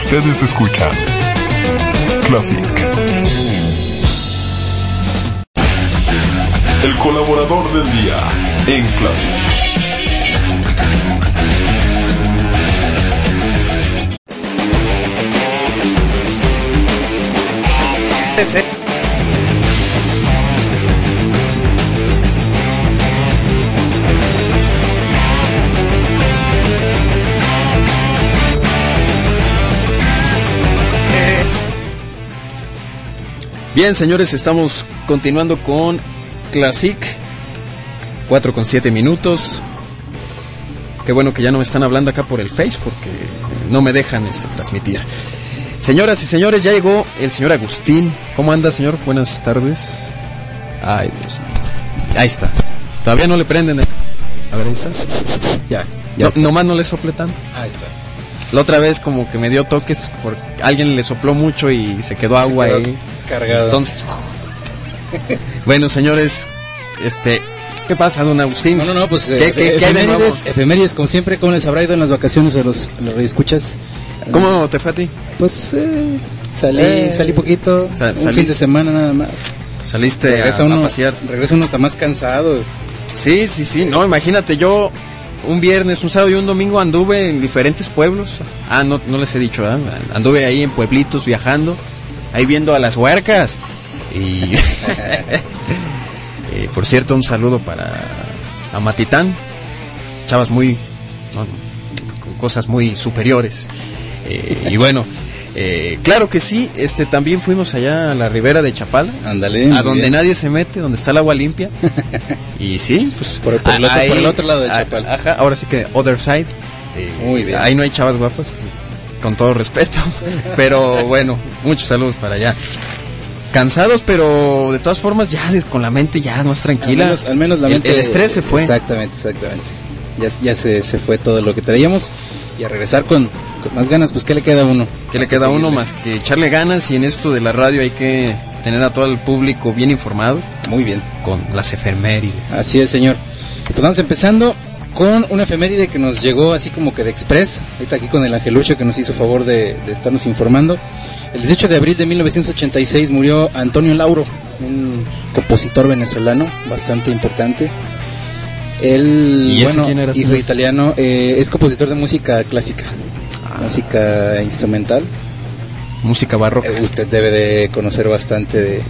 Speaker 1: Ustedes escuchan Classic. El colaborador del día en Classic.
Speaker 2: Bien, señores, estamos continuando con Classic. 4:07 minutos. Qué bueno que ya no me están hablando acá por el Face porque no me dejan transmitir. Señoras y señores, ya llegó el señor Agustín. ¿Cómo anda, señor? Buenas tardes. Ay, Dios mío. Ahí está. Todavía no le prenden. A ver, ahí está. Ya no, nomás no le sople tanto. Ahí está. La otra vez como que me dio toques porque alguien le sopló mucho y se quedó agua ahí.
Speaker 10: Cargado.
Speaker 2: Entonces, bueno, señores, ¿qué pasa, don Agustín?
Speaker 10: No, pues
Speaker 2: ¿Qué hay de nuevo?
Speaker 10: Efemérides, como siempre, ¿cómo les habrá ido en las vacaciones a los radioescuchas?
Speaker 2: ¿Cómo te fue a ti?
Speaker 10: Pues salí poquito, un fin de semana nada más.
Speaker 2: Saliste a pasear.
Speaker 10: Regresa uno, está más cansado.
Speaker 2: Sí, no, imagínate, yo un viernes, un sábado y un domingo anduve en diferentes pueblos. No les he dicho, ¿eh? Anduve ahí en pueblitos viajando, ahí viendo a las huercas. Y por cierto, un saludo para Amatitán, chavas con cosas muy superiores. Y bueno, claro que sí, también fuimos allá a la ribera de Chapala.
Speaker 10: Ándale,
Speaker 2: a donde
Speaker 10: bien.
Speaker 2: nadie se mete, donde está el agua limpia. Y sí, pues
Speaker 10: por el otro lado de Chapala.
Speaker 2: Ajá, ahora sí que other side.
Speaker 10: Muy bien.
Speaker 2: Ahí no hay chavas guapas, con todo respeto. Pero bueno, muchos saludos para allá. Cansados, pero de todas formas ya con la mente ya más tranquila.
Speaker 10: Al menos la mente.
Speaker 2: El estrés se fue.
Speaker 10: Exactamente. Ya se fue todo lo que traíamos. Y a regresar con más ganas, pues ¿qué le queda a uno?
Speaker 2: ¿Qué le queda a uno más que echarle ganas? Y en esto de la radio hay que tener a todo el público bien informado.
Speaker 10: Muy bien.
Speaker 2: Con las efemérides.
Speaker 10: Así es, señor. Pues vamos empezando con una efeméride que nos llegó así como que de express. Ahorita aquí con el Angelucho que nos hizo favor de estarnos informando. El 18 de abril de 1986 murió Antonio Lauro, un compositor venezolano bastante importante. Él,
Speaker 2: ¿Y ese quién era?
Speaker 10: Hijo de italiano, es compositor de música clásica, música instrumental,
Speaker 2: música barroca.
Speaker 10: Usted debe de conocer bastante de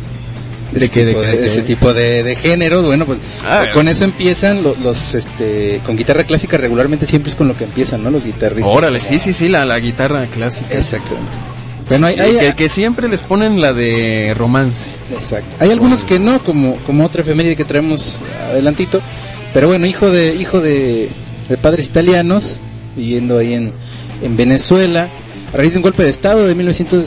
Speaker 10: ese tipo de género. Bueno, pues con eso empiezan los con guitarra clásica regularmente siempre es con lo que empiezan, ¿no? Los guitarristas.
Speaker 2: Órale, sí, la guitarra clásica.
Speaker 10: Exactamente. Bueno,
Speaker 2: que siempre les ponen la de romance.
Speaker 10: Exacto. Hay algunos que no, como otra efeméride que traemos adelantito. Pero bueno, hijo de padres italianos, viviendo ahí en Venezuela, a raíz de un golpe de estado de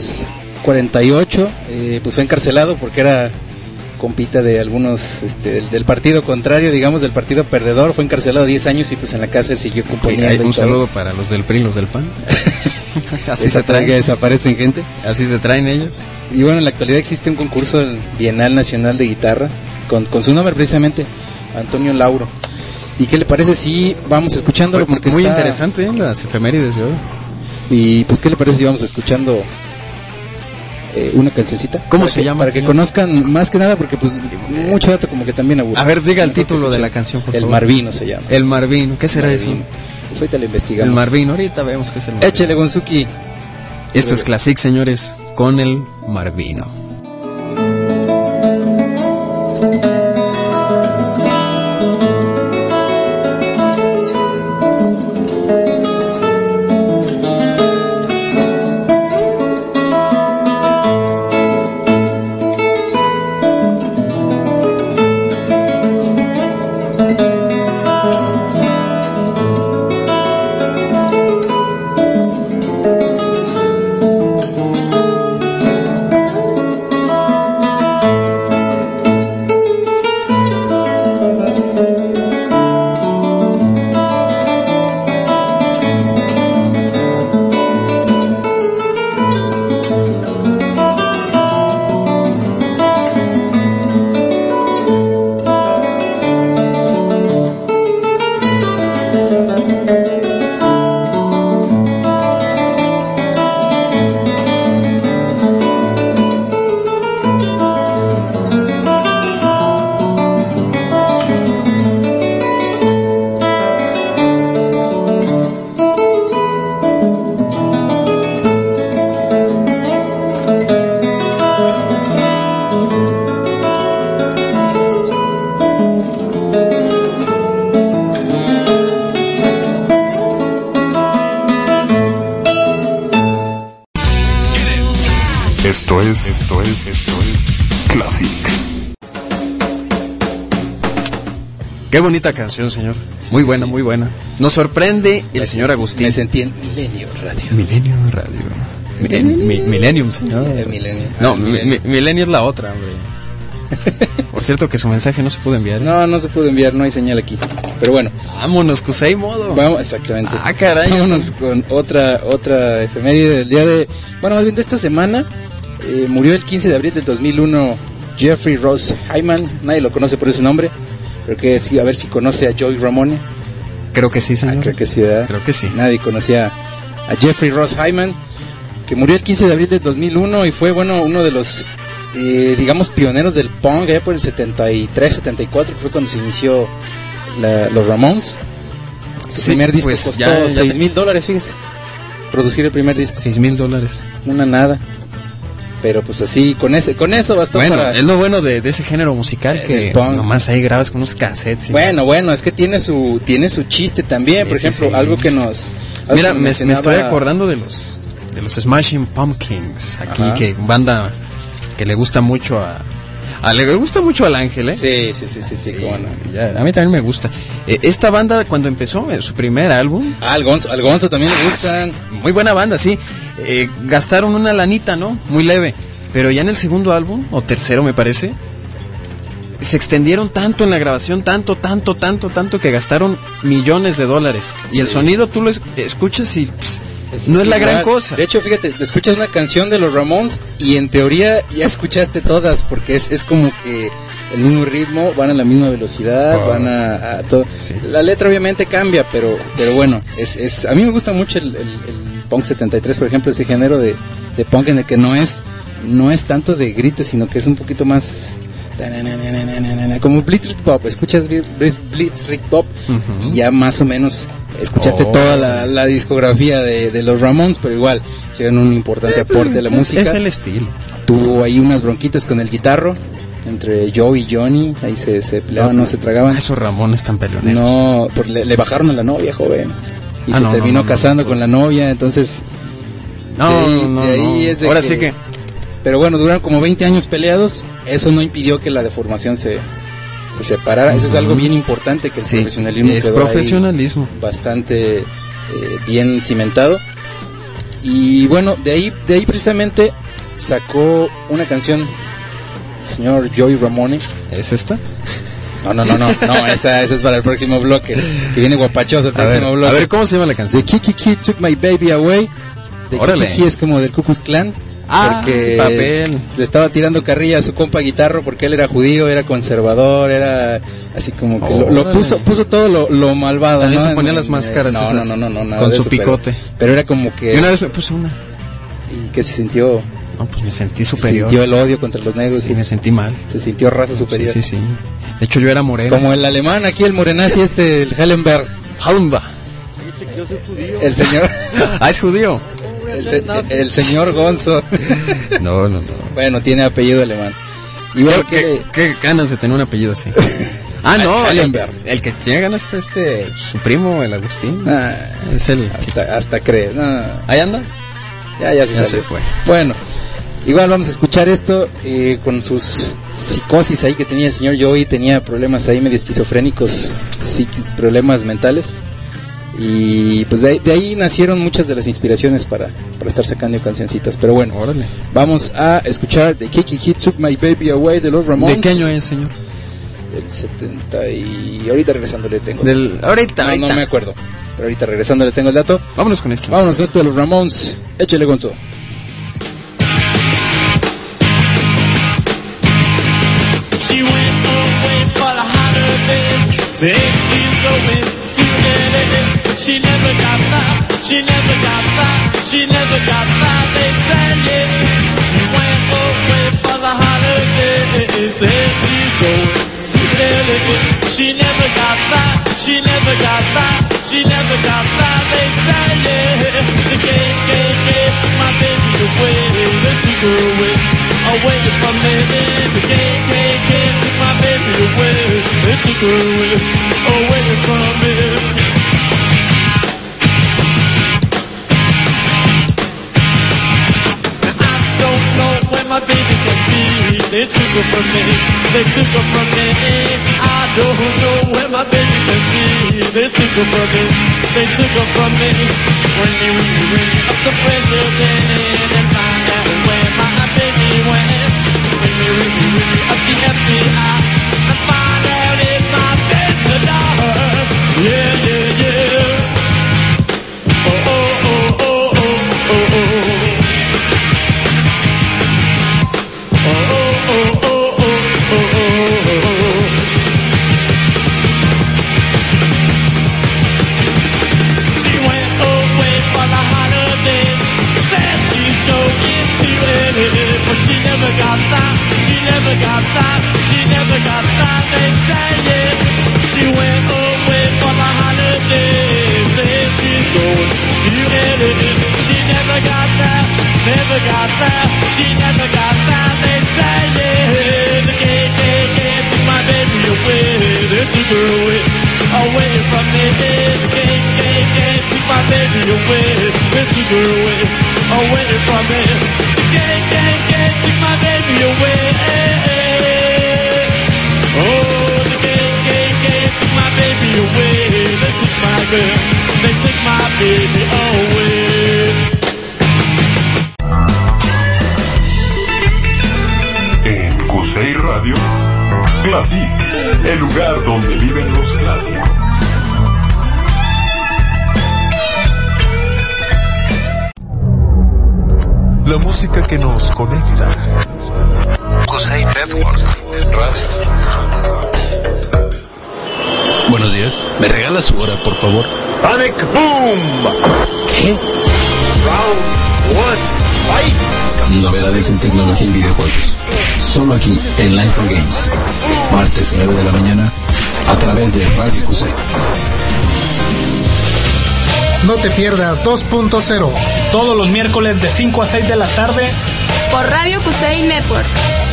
Speaker 10: 1948, pues fue encarcelado porque era compita de algunos, del partido contrario, digamos, del partido perdedor. Fue encarcelado 10 años y pues en la cárcel siguió componiendo.
Speaker 2: Un saludo para los del PRI y los del PAN.
Speaker 10: Así se traen, que desaparecen gente.
Speaker 2: Así se traen ellos.
Speaker 10: Y bueno, en la actualidad existe un concurso el Bienal Nacional de Guitarra con su nombre precisamente, Antonio Lauro. ¿Y qué le parece si vamos escuchándolo? Porque
Speaker 2: muy interesante, las efemérides, yo.
Speaker 10: Y pues, ¿qué le parece si vamos escuchando una cancioncita?
Speaker 2: ¿Cómo se llama?
Speaker 10: Para que conozcan más que nada, porque pues mucho dato como que también aburre.
Speaker 2: A ver, diga el título de la canción, por favor.
Speaker 10: El Marvino se llama.
Speaker 2: El Marvino, ¿qué será eso?
Speaker 10: Pues ahorita lo investigamos.
Speaker 2: El Marvino, ahorita vemos qué es el Marvino.
Speaker 10: Échele, Gonzuki.
Speaker 2: Esto es Classic, señores, con el Marvino.
Speaker 1: Esto es Classic.
Speaker 2: Qué bonita canción, señor. Muy buena, muy buena. Nos sorprende el señor Agustín.
Speaker 10: Me sentí en Milenio Radio.
Speaker 2: Milenio Radio. Millennium, señor.
Speaker 10: Milenio.
Speaker 2: No, Milenio es la otra, hombre. Por cierto que su mensaje no se pudo enviar.
Speaker 10: No se pudo enviar, no hay señal aquí. Pero bueno.
Speaker 2: Vámonos, Kusei modo.
Speaker 10: Vamos, exactamente.
Speaker 2: Ah, caray.
Speaker 10: Vámonos con otra efeméride del día de... Bueno, más bien de esta semana. Murió el 15 de abril del 2001 Jeffrey Ross Hyman. Nadie lo conoce por ese nombre. Creo que sí, a ver si conoce a Joey Ramone.
Speaker 2: Creo que sí, señor.
Speaker 10: Creo que sí, ¿verdad?
Speaker 2: Creo que sí.
Speaker 10: Nadie conocía a Jeffrey Ross Hyman, que murió el 15 de abril del 2001 y fue, bueno, uno de los, digamos, pioneros del punk, allá por el 73, 74, que fue cuando se inició los Ramones. Su primer disco
Speaker 2: pues
Speaker 10: costó
Speaker 2: ya
Speaker 10: $6,000, fíjese. Producir el primer disco.
Speaker 2: $6,000.
Speaker 10: Una nada. Pero pues así, con eso bastó para...
Speaker 2: Es lo bueno de ese género musical, que nomás ahí grabas con unos cassettes. ¿Sí?
Speaker 10: Bueno, es que tiene su chiste también, por ejemplo, algo que nos...
Speaker 2: Mira, me estoy acordando de los Smashing Pumpkins, aquí, ajá, que banda que le gusta mucho le gusta mucho al Ángel, ¿eh?
Speaker 10: Sí, cómo no.
Speaker 2: Ya, a mí también me gusta. Esta banda, cuando empezó su primer álbum...
Speaker 10: al Gonzo también le gustan.
Speaker 2: Muy buena banda, sí. Gastaron una lanita, ¿no? Muy leve. Pero ya en el segundo álbum, o tercero me parece, se extendieron tanto en la grabación, tanto, que gastaron millones de dólares. Y el sonido tú lo escuchas y... no es la gran cosa.
Speaker 10: De hecho, fíjate, te escuchas una canción de los Ramones y en teoría ya escuchaste todas, porque es como que el mismo ritmo, van a la misma velocidad, van a todo. Sí. La letra obviamente cambia, pero bueno, a mí me gusta mucho el punk 73, por ejemplo, ese género de punk en el que no es tanto de gritos, sino que es un poquito más como Blitzkrieg Pop. Escuchas Blitzkrieg Pop y ya más o menos escuchaste toda la discografía de los Ramones, pero igual hicieron un importante aporte a la música.
Speaker 2: Es el estilo.
Speaker 10: Tuvo ahí unas bronquitas con el guitarro entre Joe y Johnny, ahí se peleaban, no se tragaban.
Speaker 2: Esos Ramones tan peleoneros.
Speaker 10: No, le bajaron a la novia, joven, y se terminó casando con la novia, entonces ahora sí que... Pero bueno, duraron como 20 años peleados. Eso no impidió que la deformación se separara. Eso es algo bien importante, que el profesionalismo
Speaker 2: es profesionalismo
Speaker 10: bastante bien cimentado. Y bueno, de ahí precisamente sacó una canción el señor Joey Ramone.
Speaker 2: ¿Es esta?
Speaker 10: No, esa es para el próximo bloque, que viene guapachoso el próximo bloque.
Speaker 2: A ver, ¿cómo se llama la canción?
Speaker 10: The Kiki Took My Baby Away. The Kiki es como del Ku Klux Klan. Porque
Speaker 2: papel.
Speaker 10: Le estaba tirando carrilla a su compa Guitarro porque él era judío, era conservador, era así como que lo puso todo lo malvado.
Speaker 2: También
Speaker 10: ¿no?
Speaker 2: se ponía las máscaras.
Speaker 10: No, nada
Speaker 2: con
Speaker 10: de
Speaker 2: su
Speaker 10: eso,
Speaker 2: picote.
Speaker 10: Pero era como que...
Speaker 2: Y una vez me puse una.
Speaker 10: Y que se sintió...
Speaker 2: No, pues me sentí superior.
Speaker 10: Sintió el odio contra los negros.
Speaker 2: Sí, me sentí mal.
Speaker 10: Se sintió raza superior.
Speaker 2: Sí. De hecho, yo era moreno.
Speaker 10: Como el alemán aquí, el morenazi el Hallenberg.
Speaker 3: Yo soy judío.
Speaker 10: El señor...
Speaker 2: ¿Es judío?
Speaker 10: El señor Gonzo.
Speaker 2: No.
Speaker 10: Bueno, tiene apellido alemán. Y bueno,
Speaker 2: ¿Qué ganas de tener un apellido así? No, el que tiene ganas es su primo, el Agustín. Es el...
Speaker 10: Hasta cree. No.
Speaker 2: ¿Ahí anda?
Speaker 10: Ya se fue. Bueno, igual vamos a escuchar esto con sus psicosis ahí que tenía el señor Joey. Tenía problemas ahí medio esquizofrénicos, problemas mentales. Y pues de ahí nacieron muchas de las inspiraciones para estar sacando cancioncitas. Pero bueno, vamos a escuchar The Kiki Took My Baby Away de los Ramones.
Speaker 2: ¿De qué año es, señor?
Speaker 10: El 70 y... Ahorita regresando le tengo
Speaker 2: ahorita.
Speaker 10: No me acuerdo, pero ahorita regresando le tengo el dato.
Speaker 2: Vámonos con esto
Speaker 10: de los Ramones. Échale, Gonzo.
Speaker 13: She went away for the holiday, said she's going to LA. She never got that, they said yeah. She went away for the holiday, said she's going to LA. She never got that, they said yeah. The KKK took my baby away, they took her away from me. The KKK took my baby away, they took her away from me. They took her from me. They took her from me. I don't know where my baby can be. They took her from me. They took her from me. When they ring up the president and find out where my baby went. When they ring up the FBI and find out if my baby's alive. Yeah, yeah, yeah. Oh, oh, oh, oh, oh, oh, oh. She never got that, she never got that, she never got that, they say it. She went away for the holidays, then she's going to Italy. She never got that, never got that, she never got that, they say it. The KKK took my baby away, they took her away from me. The KKK took my baby away, they took her away from me. Take my baby away. Oh, the KKK took my baby away. They took my girl. They took my baby away.
Speaker 1: En Cusey Radio, Classic, el lugar donde viven los clásicos.
Speaker 14: La música que nos conecta. Cusey Network Radio.
Speaker 11: Buenos días. ¿Me regala su hora, por favor?
Speaker 12: Panic Boom.
Speaker 11: ¿Qué?
Speaker 12: Round 1, fight.
Speaker 11: Novedades en tecnología y videojuegos. Solo aquí en Life on Games. Martes 9 de la mañana a través de Radio Cusey.
Speaker 15: No te pierdas 2.0.
Speaker 16: Todos los miércoles de 5 a 6 de la tarde.
Speaker 25: Por Radio Cusey Network.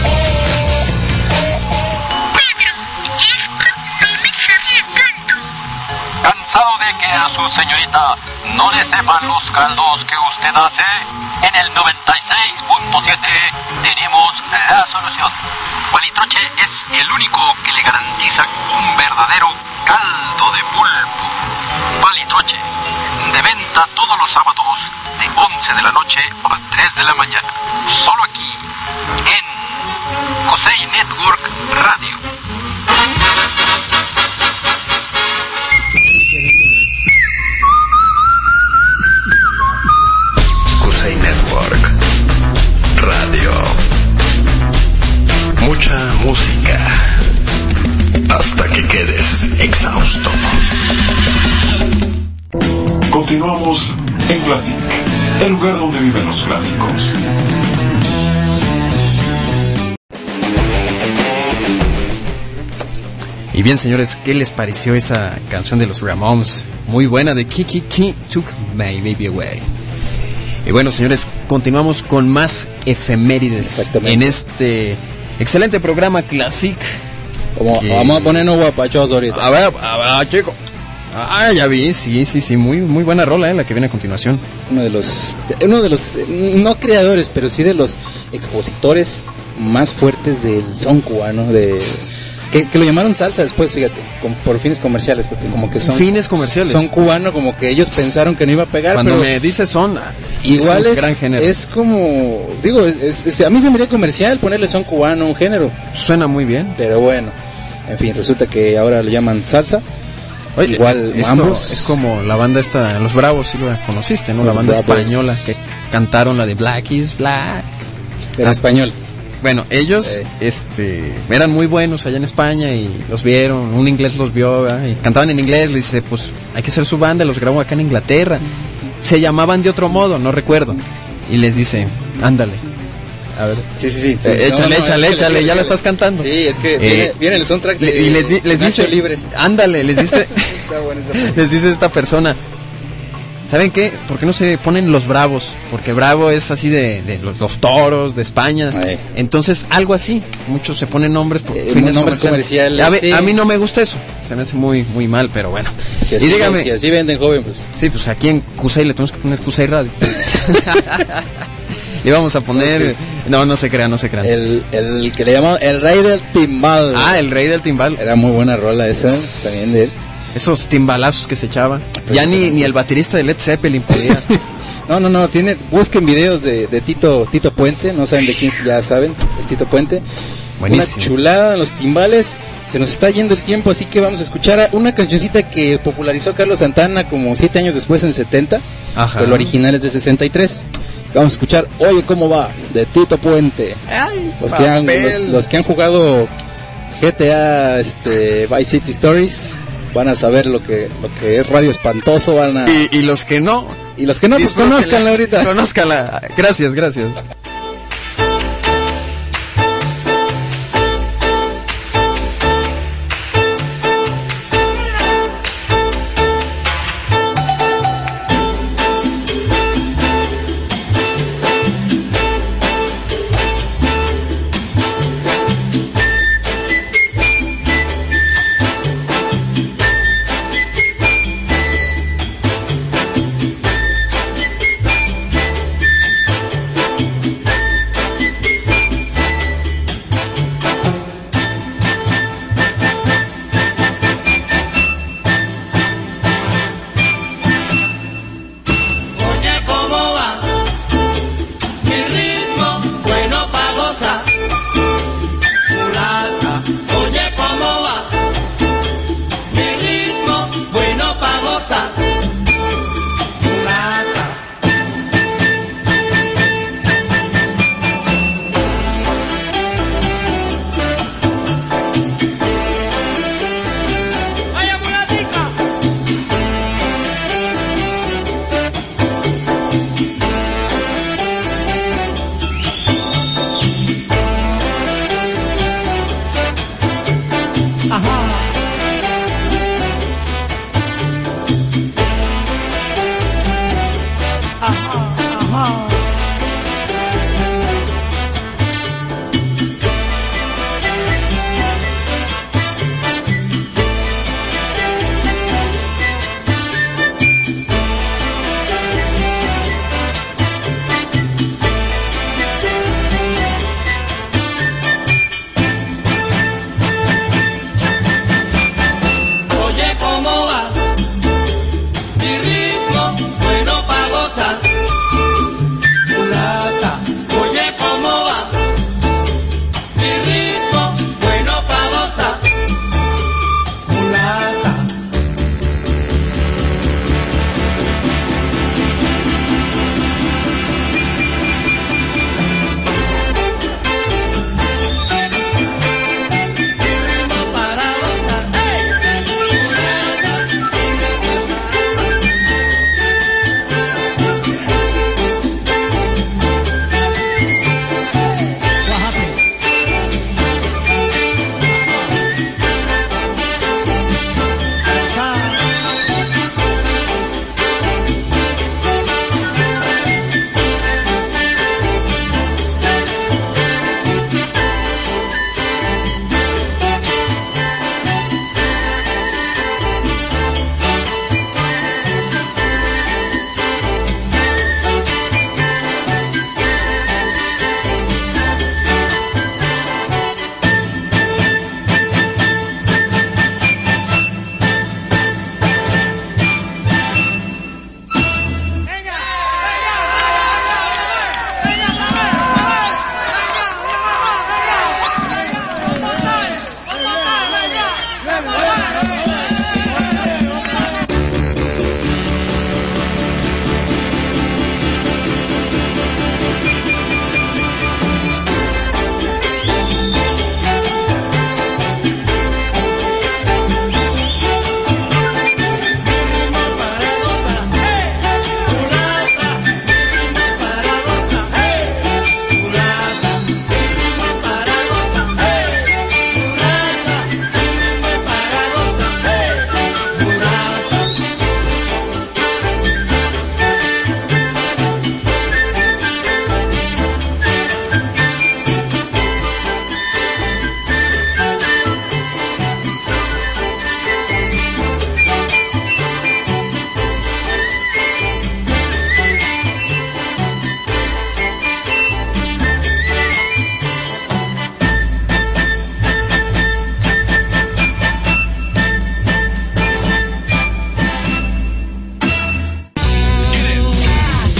Speaker 26: ¿Cansado de que a su señorita no le sepan los caldos que usted hace? En el 96.7 tenemos la solución. Palitroche es el único que le garantiza un verdadero caldo de pulpo. Palitroche, de venta todos los sábados de 11 de la noche a 3 de la mañana. Solo aquí, en Cusey Network Radio.
Speaker 19: Cusey Network Radio. Mucha música hasta que quedes exhausto.
Speaker 1: Continuamos en Classic, el lugar donde viven los clásicos.
Speaker 2: Y bien, señores, ¿qué les pareció esa canción de los Ramones? Muy buena, de Kiki Took My Baby Away. Y bueno, señores, continuamos con más efemérides en este excelente programa Classic.
Speaker 10: Vamos a ponernos guapachos ahorita.
Speaker 2: A ver, chico. Ah, ya vi, sí, muy buena rola, la que viene a continuación.
Speaker 10: Uno de los, no creadores, pero sí de los expositores más fuertes del son cubano, que lo llamaron salsa después, fíjate, por fines comerciales, porque como que son
Speaker 2: fines comerciales,
Speaker 10: son cubano, como que ellos pensaron que no iba a pegar.
Speaker 2: Cuando
Speaker 10: pero
Speaker 2: me dices son,
Speaker 10: igual
Speaker 2: es un gran género.
Speaker 10: Es como, digo, a mí se me haría comercial ponerle son cubano un género.
Speaker 2: Suena muy bien,
Speaker 10: pero bueno, en fin, resulta que ahora lo llaman salsa.
Speaker 2: Oye,
Speaker 10: igual ambos.
Speaker 2: Es como la banda esta, Los Bravos, si lo conociste, ¿no? La banda española que cantaron la de Black is Black.
Speaker 10: En español.
Speaker 2: Bueno, ellos eran muy buenos allá en España y los vieron, un inglés los vio, ¿verdad? Y cantaban en inglés, le dice, pues hay que hacer su banda, los grabó acá en Inglaterra. Se llamaban de otro modo, no recuerdo. Y les dice, ándale. A ver.
Speaker 10: Sí.
Speaker 2: Échale, ya la estás cantando.
Speaker 10: Sí, es que viene el soundtrack de
Speaker 2: y les dice, libre. Ándale, les dice, les dice esta persona, ¿saben qué? ¿Por qué no se ponen Los Bravos? Porque Bravo es así de los toros de España. Entonces, algo así. Muchos se ponen nombres por fines comerciales. A mí no me gusta eso. Se me hace muy mal, pero bueno.
Speaker 10: Si así, y dígame, si así venden, joven, pues.
Speaker 2: Sí, pues aquí en Cusey le tenemos que poner Cusey Radio. Le íbamos a poner... No se crean.
Speaker 10: El que le llamaban el Rey del Timbal.
Speaker 2: El Rey del Timbal.
Speaker 10: Era muy buena rola esa, también de él.
Speaker 2: Esos timbalazos que se echaba. Ya ni el baterista de Led Zeppelin podía.
Speaker 10: No, busquen videos de Tito Puente, no saben de quién, ya saben, es Tito Puente.
Speaker 2: Buenísimo.
Speaker 10: Una chulada en los timbales. Se nos está yendo el tiempo, así que vamos a escuchar una cancioncita que popularizó Carlos Santana como 7 años después, en 70.
Speaker 2: Ajá.
Speaker 10: Pero el original es de 63. Vamos a escuchar Oye Cómo Va, de Tito Puente.
Speaker 2: Ay,
Speaker 10: los que han jugado GTA Vice City Stories van a saber lo que es Radio Espantoso.
Speaker 2: Y los que no.
Speaker 10: Y los que no, pues conózcanla ahorita.
Speaker 2: Conózcanla. Gracias.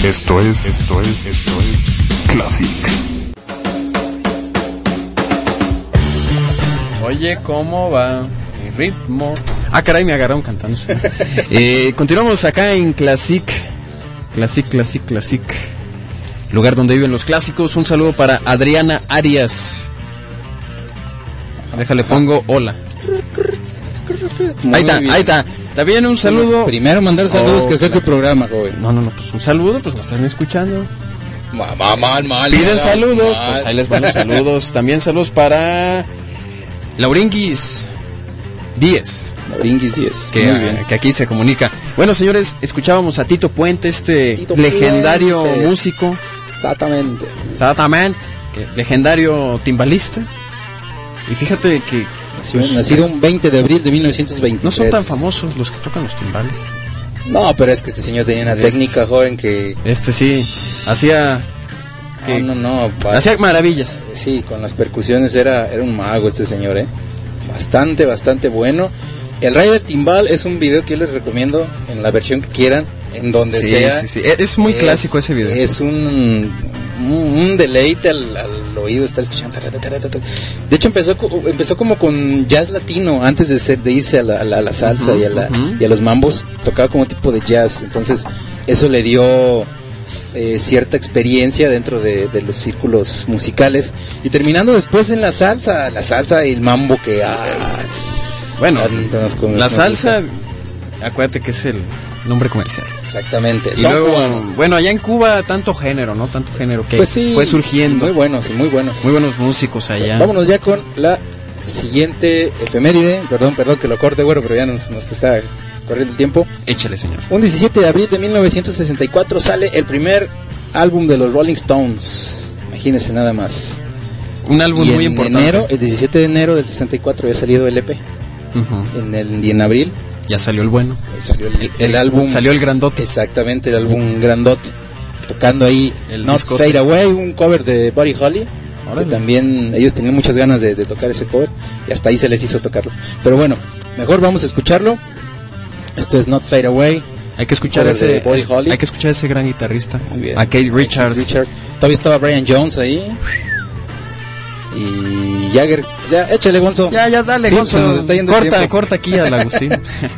Speaker 1: Esto es Classic.
Speaker 2: Oye, ¿cómo va mi ritmo? Ah, caray, me agarraron cantando. Continuamos acá en Classic. Classic. Lugar donde viven los clásicos. Un saludo para Adriana Arias. Déjale, pongo hola. Ahí está. También un saludo.
Speaker 10: Primero mandar saludos que hacer su programa, joven.
Speaker 2: No, pues un saludo, pues me están escuchando.
Speaker 10: Mal.
Speaker 2: Piden saludos, pues ahí les van los saludos. También saludos para Lauringuis 10.
Speaker 10: Muy bien.
Speaker 2: Que aquí se comunica. Bueno, señores, escuchábamos a Tito Puente, legendario músico.
Speaker 10: Exactamente.
Speaker 2: Legendario timbalista. Y fíjate que
Speaker 10: nacido un 20 de abril de 1923.
Speaker 2: No son tan famosos los que tocan los timbales.
Speaker 10: No, pero es que este señor tenía una técnica, joven, que...
Speaker 2: sí, hacía... hacía maravillas.
Speaker 10: Sí, con las percusiones era un mago este señor, Bastante bueno. El Rey del Timbal es un video que yo les recomiendo en la versión que quieran, en donde sea.
Speaker 2: Sí. Es muy clásico ese video.
Speaker 10: Es un deleite al oído estar escuchando. De hecho empezó como con jazz latino antes de irse a la salsa y a los mambos. Tocaba como tipo de jazz, entonces eso le dio cierta experiencia dentro de los círculos musicales, y terminando después en la salsa y el mambo que
Speaker 2: bueno, la salsa, acuérdate que es el nombre comercial.
Speaker 10: Exactamente.
Speaker 2: Y luego, bueno, allá en Cuba tanto género que
Speaker 10: pues sí,
Speaker 2: fue surgiendo.
Speaker 10: Muy buenos músicos allá. Vámonos ya con la siguiente efeméride. Perdón que lo corte, güero, pero ya nos está corriendo el tiempo.
Speaker 2: Échale, señor.
Speaker 10: Un 17 de abril de 1964 sale el primer álbum de los Rolling Stones. Imagínense nada más.
Speaker 2: Un álbum muy importante.
Speaker 10: El 17 de enero del 64 había salido el EP. Y en abril
Speaker 2: ya salió el bueno.
Speaker 10: Salió el álbum.
Speaker 2: Salió el grandote.
Speaker 10: Exactamente, el álbum grandote. Tocando ahí el Not Fade Away, un cover de Buddy Holly. Que también ellos tenían muchas ganas de tocar ese cover, y hasta ahí se les hizo tocarlo. Pero bueno, mejor vamos a escucharlo. Esto es Not Fade Away.
Speaker 2: Hay que escuchar ese gran guitarrista.
Speaker 10: Muy bien.
Speaker 2: A Keith Richards.
Speaker 10: Todavía estaba Brian Jones ahí. Y Jagger. Ya, échale, Gonzo.
Speaker 2: Ya, dale,
Speaker 10: sí,
Speaker 2: Gonzo.
Speaker 10: Nos está yendo
Speaker 2: corta aquí al Agustín.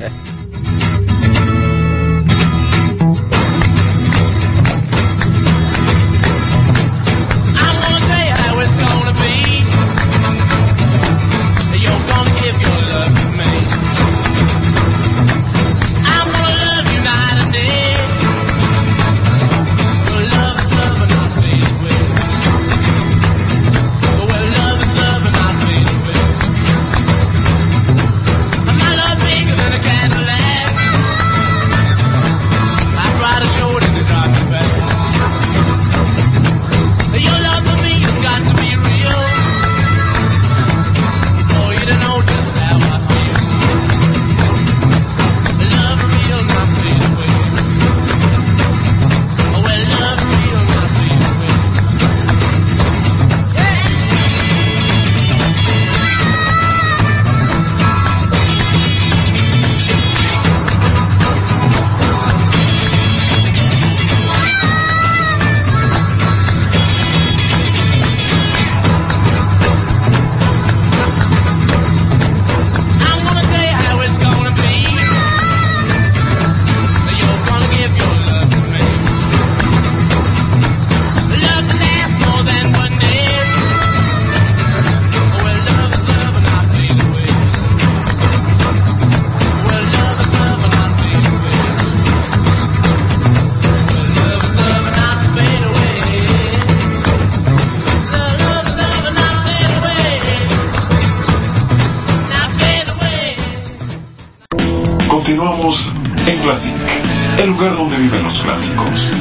Speaker 1: Continuamos en Classic, el lugar donde viven los clásicos.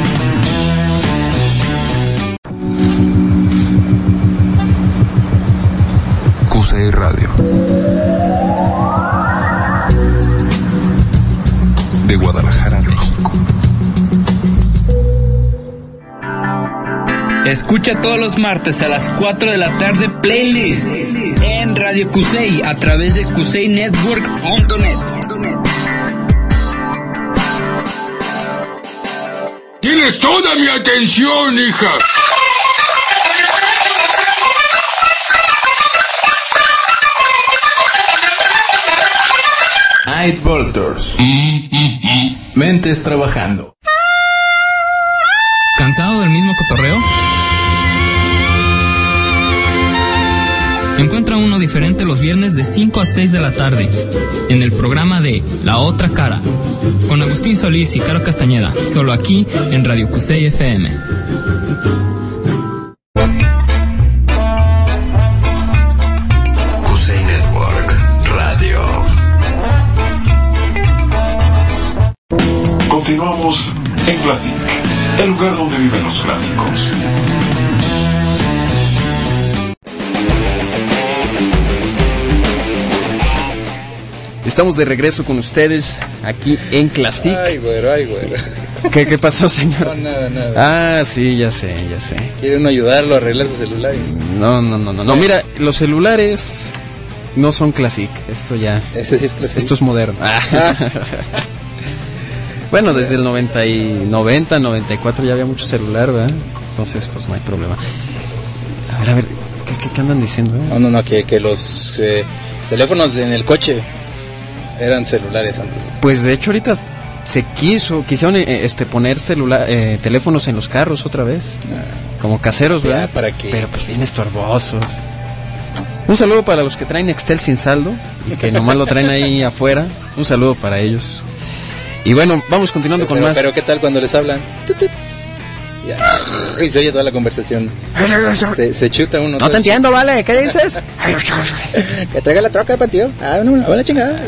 Speaker 14: QCI Radio. De Guadalajara, México.
Speaker 9: Escucha todos los martes a las 4 de la tarde Playlist en Radio QCI a través de QCINetwork.net.
Speaker 12: Dile
Speaker 17: Tienes toda mi atención, hija.
Speaker 18: Night Voltors. Mentes trabajando.
Speaker 20: ¿Cansado del mismo cotorreo? Encuentra uno diferente los viernes de 5 a 6 de la tarde en el programa de La Otra Cara con Agustín Solís y Caro Castañeda, solo aquí en Radio Cusey FM.
Speaker 19: Cusey Network Radio.
Speaker 1: Continuamos en Classic, el lugar donde viven los clásicos.
Speaker 2: Estamos de regreso con ustedes aquí en Classic.
Speaker 10: Ay, güero.
Speaker 2: ¿Qué pasó, señor?
Speaker 10: No, nada.
Speaker 2: Ah, sí, ya sé.
Speaker 10: ¿Quiere uno ayudarlo a arreglar su celular?
Speaker 2: No, mira, los celulares no son Classic. Esto ya...
Speaker 10: Ese sí es Classic.
Speaker 2: Esto es moderno. Bueno, desde el 90, 94 ya había mucho celular, ¿verdad? Entonces, pues no hay problema. A ver, ¿qué andan diciendo?
Speaker 10: No, que los teléfonos en el coche eran celulares antes.
Speaker 2: Pues de hecho ahorita quisieron poner teléfonos en los carros otra vez, como caseros, ¿verdad?
Speaker 10: ¿Para qué?
Speaker 2: Pero pues bien estorbosos. Un saludo para los que traen Nextel sin saldo y que nomás lo traen ahí afuera. Un saludo para ellos. Y bueno, vamos continuando con más.
Speaker 10: Pero ¿qué tal cuando les hablan? Y se oye toda la conversación. Se chuta uno.
Speaker 2: No te entiendo, vale. ¿Qué dices?
Speaker 10: Que traiga la troca, tío. Una chingada.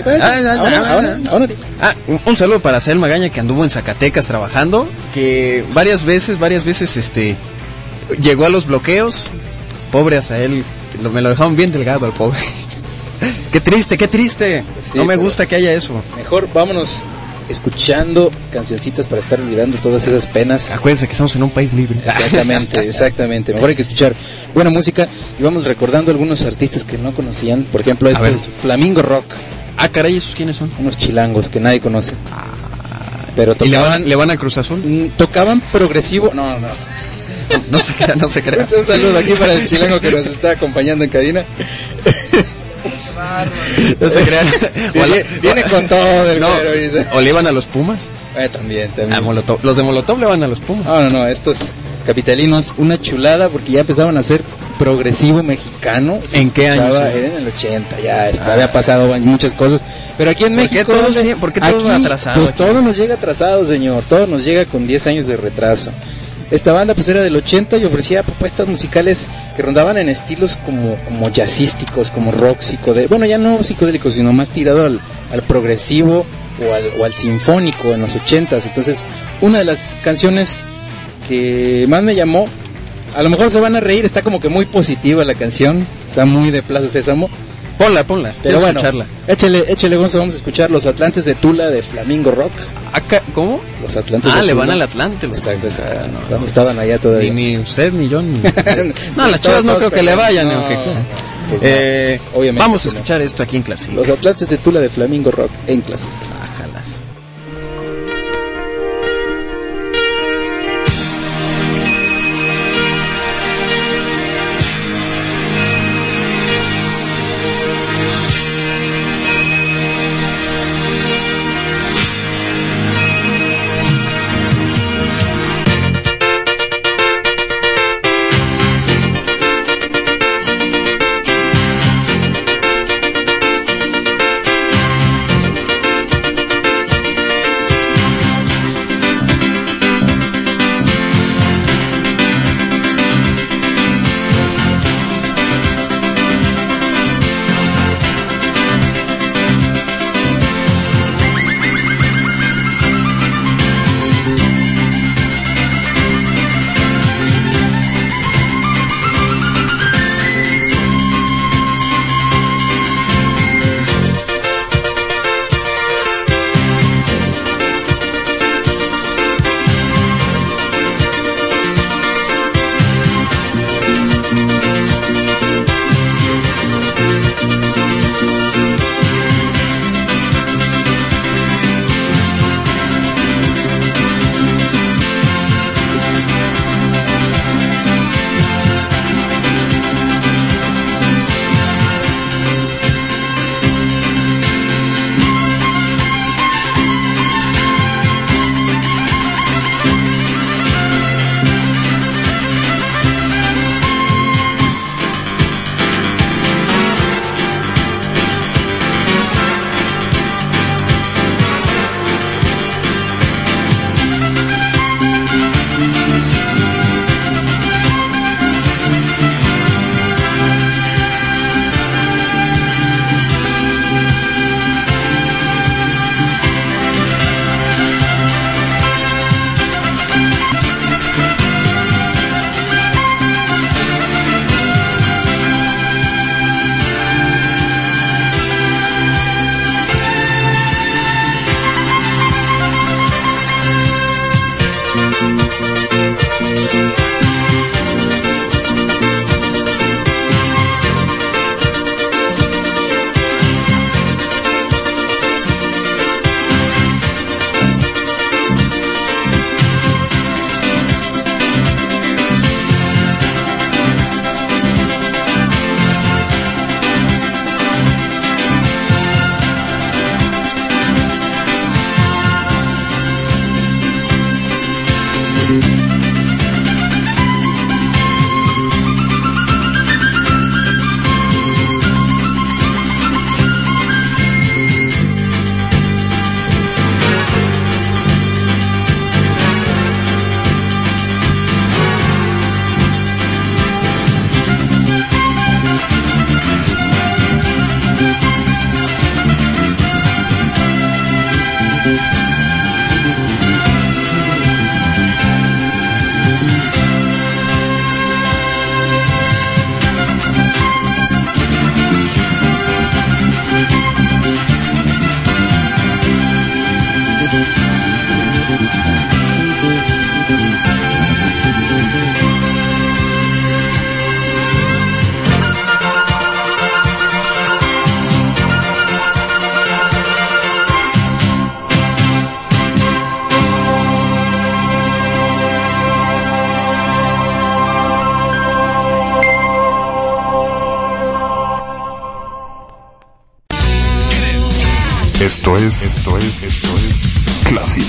Speaker 2: Un saludo para Sael Magaña, que anduvo en Zacatecas trabajando, que varias veces llegó a los bloqueos. Pobre Asael, me lo dejaron bien delgado al pobre. Qué triste. Sí, no me gusta que haya eso.
Speaker 10: Mejor vámonos escuchando cancioncitas para estar olvidando todas esas penas.
Speaker 2: Acuérdense que estamos en un país libre.
Speaker 10: Exactamente. Mejor hay que escuchar buena música y vamos recordando algunos artistas que no conocían. Por ejemplo, es Flamingo Rock.
Speaker 2: Ah, caray, ¿esos quiénes son?
Speaker 10: Unos chilangos que nadie conoce. Pero
Speaker 2: tocaban... ¿Le van a Cruz Azul?
Speaker 10: Tocaban progresivo. No.
Speaker 2: No se crea.
Speaker 10: Un saludo aquí para el chilango que nos está acompañando en cabina.
Speaker 2: No se crean.
Speaker 10: Viene con todo el ahorita.
Speaker 2: ¿O le iban a los Pumas?
Speaker 10: También.
Speaker 2: Los de Molotov le van a los Pumas.
Speaker 10: No, estos capitalinos, una chulada porque ya empezaban a hacer progresivo mexicano.
Speaker 2: ¿En qué año?
Speaker 10: Era en el 80, ya había pasado muchas cosas. Pero aquí en México...
Speaker 2: ¿Por qué todo atrasado?
Speaker 10: Pues todo nos llega atrasado, señor. Todo nos llega con 10 años de retraso. Esta banda pues era del 80 y ofrecía propuestas musicales que rondaban en estilos como jazzísticos, como rock psicodélico. Bueno, ya no psicodélicos, sino más tirado al progresivo o al sinfónico en los 80s. Entonces, una de las canciones que más me llamó, a lo mejor se van a reír, está como que muy positiva la canción, está muy de Plaza Sésamo.
Speaker 2: Ponla.
Speaker 10: Pero bueno,
Speaker 2: escucharla.
Speaker 10: Échale, Gonzo, vamos a escuchar Los Atlantes de Tula de Flamingo Rock.
Speaker 2: ¿Cómo?
Speaker 10: Los Atlantes de Tula.
Speaker 2: Le van al Atlante.
Speaker 10: Exacto. No, estaban allá todavía.
Speaker 2: Ni usted, ni yo, ni... No, las Chivas no creo que le vayan. Pues obviamente. Vamos a escuchar esto aquí en Classic.
Speaker 10: Los Atlantes de Tula de Flamingo Rock en Classic.
Speaker 2: Ájalas.
Speaker 1: Esto es Classic.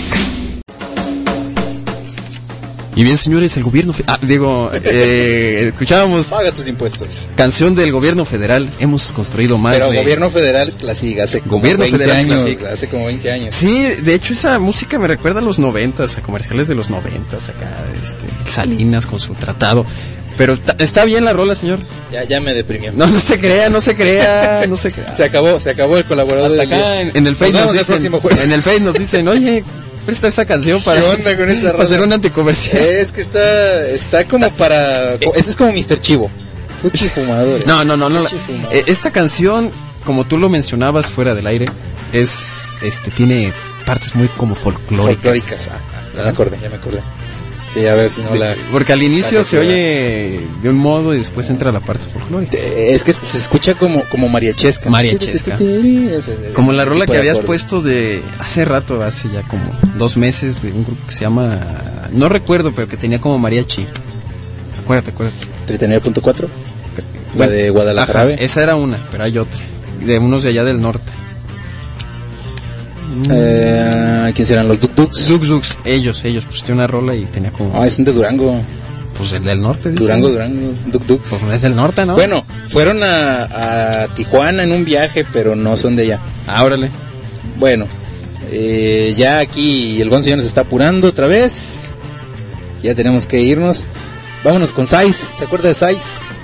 Speaker 2: Y bien, señores, el gobierno... escuchábamos...
Speaker 10: Paga tus impuestos.
Speaker 2: Canción del gobierno federal. Hemos construido más
Speaker 10: Pero gobierno federal Classic hace como
Speaker 2: gobierno
Speaker 10: 20
Speaker 2: federal
Speaker 10: años.
Speaker 2: Classic.
Speaker 10: Hace como 20 años.
Speaker 2: Sí, de hecho esa música me recuerda a los 90s, a comerciales de los 90s, acá, Salinas con su tratado. Pero está bien la rola, señor.
Speaker 10: Ya me deprimió.
Speaker 2: No se crea.
Speaker 10: Se acabó el colaborador.
Speaker 2: Hasta acá en el Face nos dicen, oye, presta esa canción para,
Speaker 10: ¿qué onda con esa
Speaker 2: para hacer un anticomercial.
Speaker 10: Es que está como para... Ese es como Mr. Chivo. Fuchi fumador.
Speaker 2: No. Esta canción, como tú lo mencionabas fuera del aire, tiene partes muy como folclóricas.
Speaker 10: Ya me acordé. Sí, a ver si no la...
Speaker 2: Porque al inicio se oye de un modo y después entra la parte folclórica.
Speaker 10: Es que se escucha como mariachesca.
Speaker 2: Como la rola que habías puesto de hace rato, hace ya como 2 meses, de un grupo que se llama... No recuerdo, pero que tenía como mariachi. Acuérdate.
Speaker 10: 39.4. La de Guadalajara.
Speaker 2: Ajá, esa era una, pero hay otra. De unos de allá del norte.
Speaker 10: ¿Quién serán los Duk Duks?
Speaker 2: Duk ellos, pues tiene una rola y tenía como...
Speaker 10: es de Durango.
Speaker 2: Pues el del norte.
Speaker 10: Durango, Duk Duks.
Speaker 2: Pues es del norte, ¿no?
Speaker 10: Bueno, fueron a Tijuana en un viaje, pero no son de allá.
Speaker 2: Órale.
Speaker 10: Bueno, ya aquí el Gonzo ya nos está apurando otra vez. Ya tenemos que irnos. Vámonos con Sais. ¿Se acuerda de Sais?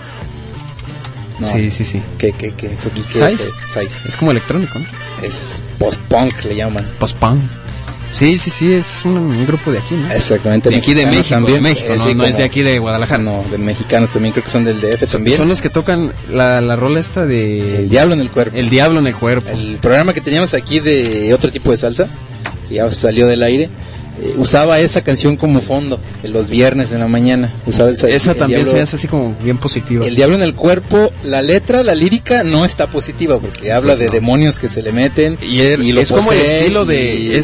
Speaker 2: No. Sí.
Speaker 10: ¿Qué
Speaker 2: ¿Sais?
Speaker 10: Sais.
Speaker 2: Es como electrónico, ¿no?
Speaker 10: Es post-punk, le llaman.
Speaker 2: Post-punk. Sí, es un grupo de aquí, ¿no?
Speaker 10: Exactamente.
Speaker 2: De aquí de México,
Speaker 10: también.
Speaker 2: México, no es de aquí de Guadalajara.
Speaker 10: No, de mexicanos también, creo que son del DF también.
Speaker 2: Son los que tocan la rola esta de...
Speaker 10: El Diablo en el Cuerpo.
Speaker 2: El Diablo en el Cuerpo.
Speaker 10: El programa que teníamos aquí de otro tipo de salsa, que ya salió del aire, usaba esa canción como fondo, los viernes en la mañana. Usaba
Speaker 2: esa también Diablo, se hace así como bien positiva.
Speaker 10: El Diablo en el Cuerpo, la lírica no está positiva, porque habla de demonios que se le meten.
Speaker 2: Y lo es como el estilo de...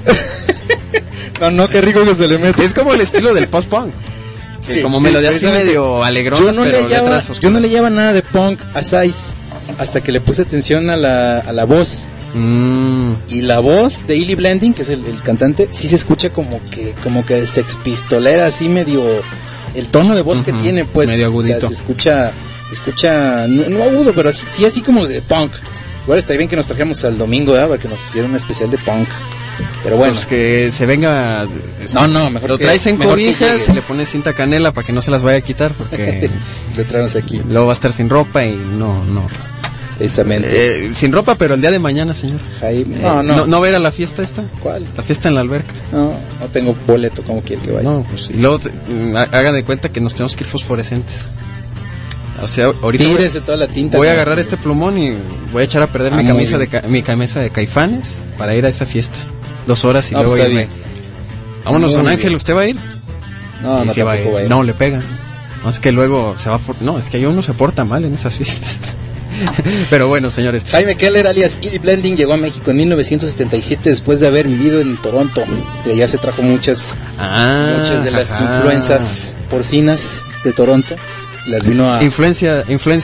Speaker 10: No, qué rico que se le mete.
Speaker 2: Es como el estilo del post-punk. Sí, como melodía así medio alegrona,
Speaker 10: yo no le llevaba nada de punk a Sais hasta que le puse atención a la voz. Y la voz de Illy Blending, que es el cantante, sí se escucha como que sexpistolera, así medio... El tono de voz que tiene, pues...
Speaker 2: Medio agudito.
Speaker 10: O sea, se escucha no agudo, pero sí así como de punk. Igual estaría bien que nos trajéramos al domingo, ¿verdad? Para que nos hiciera un especial de punk. Pero bueno.
Speaker 2: Pues que se venga...
Speaker 10: No, mejor
Speaker 2: lo traes en cobijas y le pones cinta canela para que no se las vaya a quitar, porque...
Speaker 10: Lo traemos aquí.
Speaker 2: Luego va a estar sin ropa y no...
Speaker 10: Precisamente.
Speaker 2: Sin ropa, pero el día de mañana, señor.
Speaker 10: Jaime.
Speaker 2: ¿No va a ir a la fiesta esta?
Speaker 10: ¿Cuál?
Speaker 2: La fiesta en la alberca.
Speaker 10: No tengo boleto, ¿cómo quiere que vaya?
Speaker 2: No, pues y luego haga de cuenta que nos tenemos que ir fosforescentes. O sea, ahorita
Speaker 10: tírese toda la tinta.
Speaker 2: Voy a agarrar este plumón y voy a echar a perder mi camisa de Caifanes para ir a esa fiesta. 2 horas y luego irme. Vámonos, don Ángel, ¿usted va a ir?
Speaker 10: No,
Speaker 2: sí, va a ir. No, le pega. No, es que luego se va no, es que uno se porta mal en esas fiestas. Pero bueno, señores,
Speaker 10: Jaime Keller alias Illy Blending llegó a México en 1977 después de haber vivido en Toronto. Y allá se trajo muchas de las influencias porcinas de Toronto. Las vino a...
Speaker 2: Influencias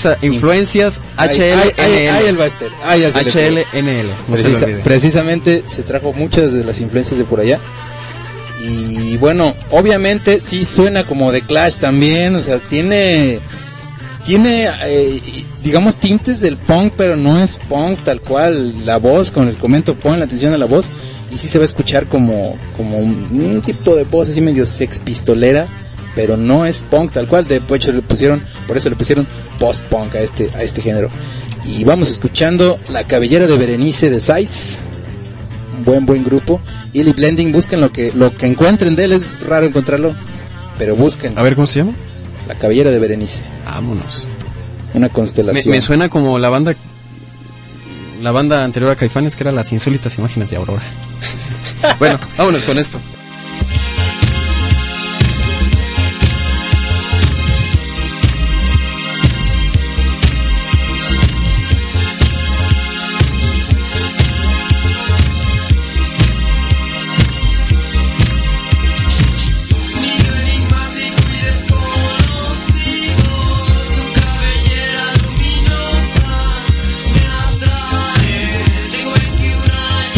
Speaker 2: HLNL.
Speaker 10: Ahí el Baster.
Speaker 2: HLNL. No se lo olvide.
Speaker 10: Precisamente se trajo muchas de las influencias de por allá. Y bueno, obviamente sí suena como The Clash también. O sea, tiene digamos tintes del punk, pero no es punk tal cual. La voz, con el comento, pon la atención a la voz y sí se va a escuchar como un tipo de voz así medio sex pistolera, pero no es punk tal cual. De hecho por eso le pusieron post-punk a este género. Y vamos escuchando La Cabellera de Berenice de Sais, un buen grupo. Illy Blending, busquen lo que encuentren de él, es raro encontrarlo, pero busquen.
Speaker 2: A ver, ¿cómo se llama?
Speaker 10: La Cabellera de Berenice.
Speaker 2: Vámonos.
Speaker 10: Una constelación.
Speaker 2: Me suena como la banda anterior a Caifanes, que era Las Insólitas Imágenes de Aurora. Bueno, vámonos con esto.
Speaker 13: Tengo el que una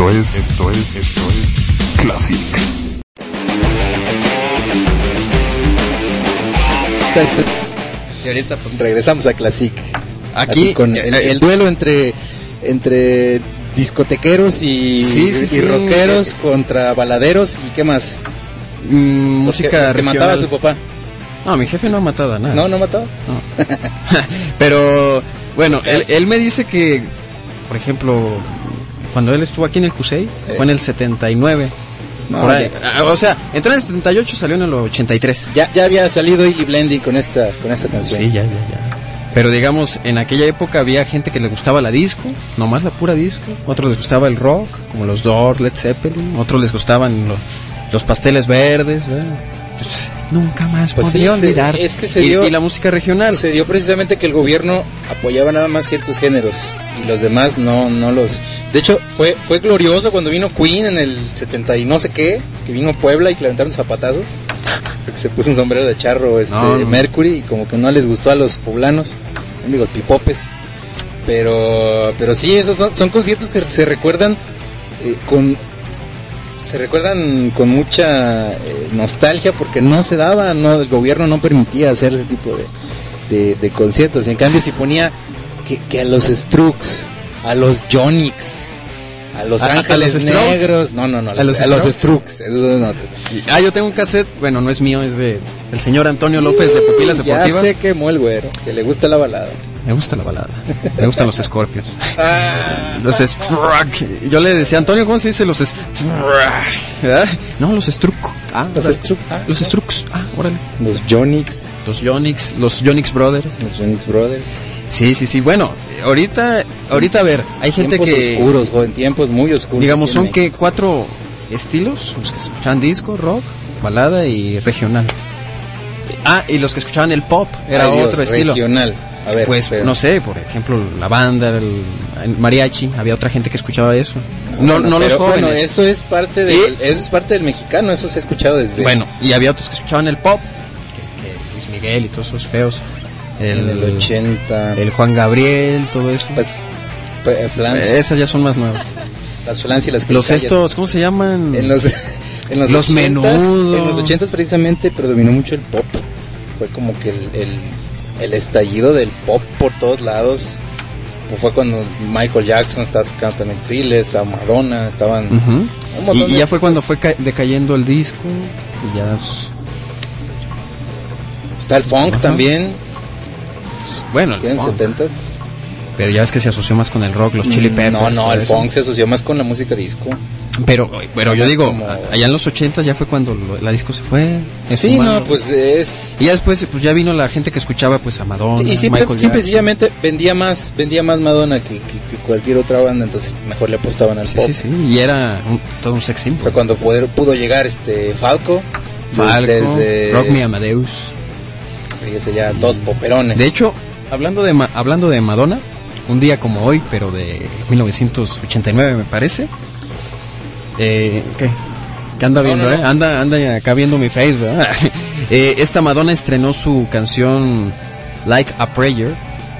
Speaker 1: Esto es Classic.
Speaker 10: Y ahorita pues regresamos a Classic. Aquí con el duelo entre discotequeros y rockeros contra baladeros y qué más.
Speaker 2: Música
Speaker 10: que mataba a su papá.
Speaker 2: No, mi jefe no ha matado a nada.
Speaker 10: ¿No mataba?
Speaker 2: No. Pero bueno, él me dice que, por ejemplo, cuando él estuvo aquí en el CUSEI, fue en el 79.
Speaker 10: No,
Speaker 2: por ahí. O sea, entró en el 78, salió en el 83.
Speaker 10: Ya había salido Illy Blendy con esta canción.
Speaker 2: Sí, ya. Pero digamos, en aquella época había gente que le gustaba la disco, nomás la pura disco. Otros les gustaba el rock, como los Doors, Led Zeppelin. Otros les gustaban los pasteles verdes, ¿verdad? Pues, nunca más podía olvidar.
Speaker 10: Es que se dio,
Speaker 2: y la música regional.
Speaker 10: Se dio precisamente que el gobierno apoyaba nada más ciertos géneros y los demás no los... De hecho, fue glorioso cuando vino Queen en el 70 y no sé qué, que vino a Puebla y que le aventaron zapatazos. Porque se puso un sombrero de charro Mercury y como que no les gustó a los poblanos, digo, pipopes. Pero sí, esos son conciertos que se recuerdan con mucha nostalgia porque no se daba, el gobierno no permitía hacer ese tipo de conciertos. En cambio, si ponía que a los Strokes, a los Jonix, a los Ángeles Negros, no, a los Strokes.
Speaker 2: Yo tengo un cassette, bueno, no es mío, es de el señor Antonio López de Pupilas Deportivas.
Speaker 10: Ya se quemó el güero, que le gusta la balada.
Speaker 2: Me gusta la balada. Me gustan los Scorpions. Los Struck. Yo le decía, Antonio, ¿cómo se dice los Struck? No, los Struck.
Speaker 10: Los Struck.
Speaker 2: Los Strucks. Órale.
Speaker 10: Los Jonix.
Speaker 2: Los Jonix Brothers. Sí. Bueno, ahorita a ver, hay gente
Speaker 10: tiempos
Speaker 2: que...
Speaker 10: oscuros, joven, tiempos muy oscuros.
Speaker 2: Digamos, son que 4 estilos, los que escuchaban disco, rock, balada y regional. Y los que escuchaban el pop, era otro estilo.
Speaker 10: Regional. A ver,
Speaker 2: pues no sé, por ejemplo, la banda, el mariachi, había otra gente que escuchaba eso. No los jóvenes.
Speaker 10: Bueno, eso es parte del mexicano, eso se ha escuchado desde...
Speaker 2: Bueno, y había otros que escuchaban el pop, que Luis Miguel y todos esos feos.
Speaker 10: En el 80.
Speaker 2: El Juan Gabriel, todo eso.
Speaker 10: Pues
Speaker 2: esas ya son más nuevas.
Speaker 10: Las Flans y las
Speaker 2: los estos, ¿cómo se llaman?
Speaker 10: En los
Speaker 2: los menudos.
Speaker 10: En los 80 precisamente predominó mucho el pop. Fue como que el estallido del pop por todos lados. Fue cuando Michael Jackson estaba sacando también Thrillers, a Madonna, estaban...
Speaker 2: Y ya fue cuando fue decayendo el disco. Y ya...
Speaker 10: Está el funk también.
Speaker 2: Bueno,
Speaker 10: en los 70s.
Speaker 2: Pero ya es que se asoció más con el rock, los Chili Peppers.
Speaker 10: No, el funk se asoció más con la música disco.
Speaker 2: Pero yo digo, allá en los 80 ya fue cuando la disco se fue.
Speaker 10: Sí, pues es...
Speaker 2: Y ya después pues ya vino la gente que escuchaba pues a Madonna,
Speaker 10: y siempre sencillamente vendía más Madonna que cualquier otra banda, entonces mejor le apostaban al pop.
Speaker 2: Sí, y era todo un sex symbol.
Speaker 10: Fue cuando pudo llegar Falco,
Speaker 2: desde Rock Me Amadeus.
Speaker 10: Fíjese, ya dos poperones.
Speaker 2: De hecho, hablando de Madonna, un día como hoy, pero de 1989 me parece. ¿Qué anda viendo? No. Anda acá viendo mi face, ¿verdad? Esta Madonna estrenó su canción Like a Prayer.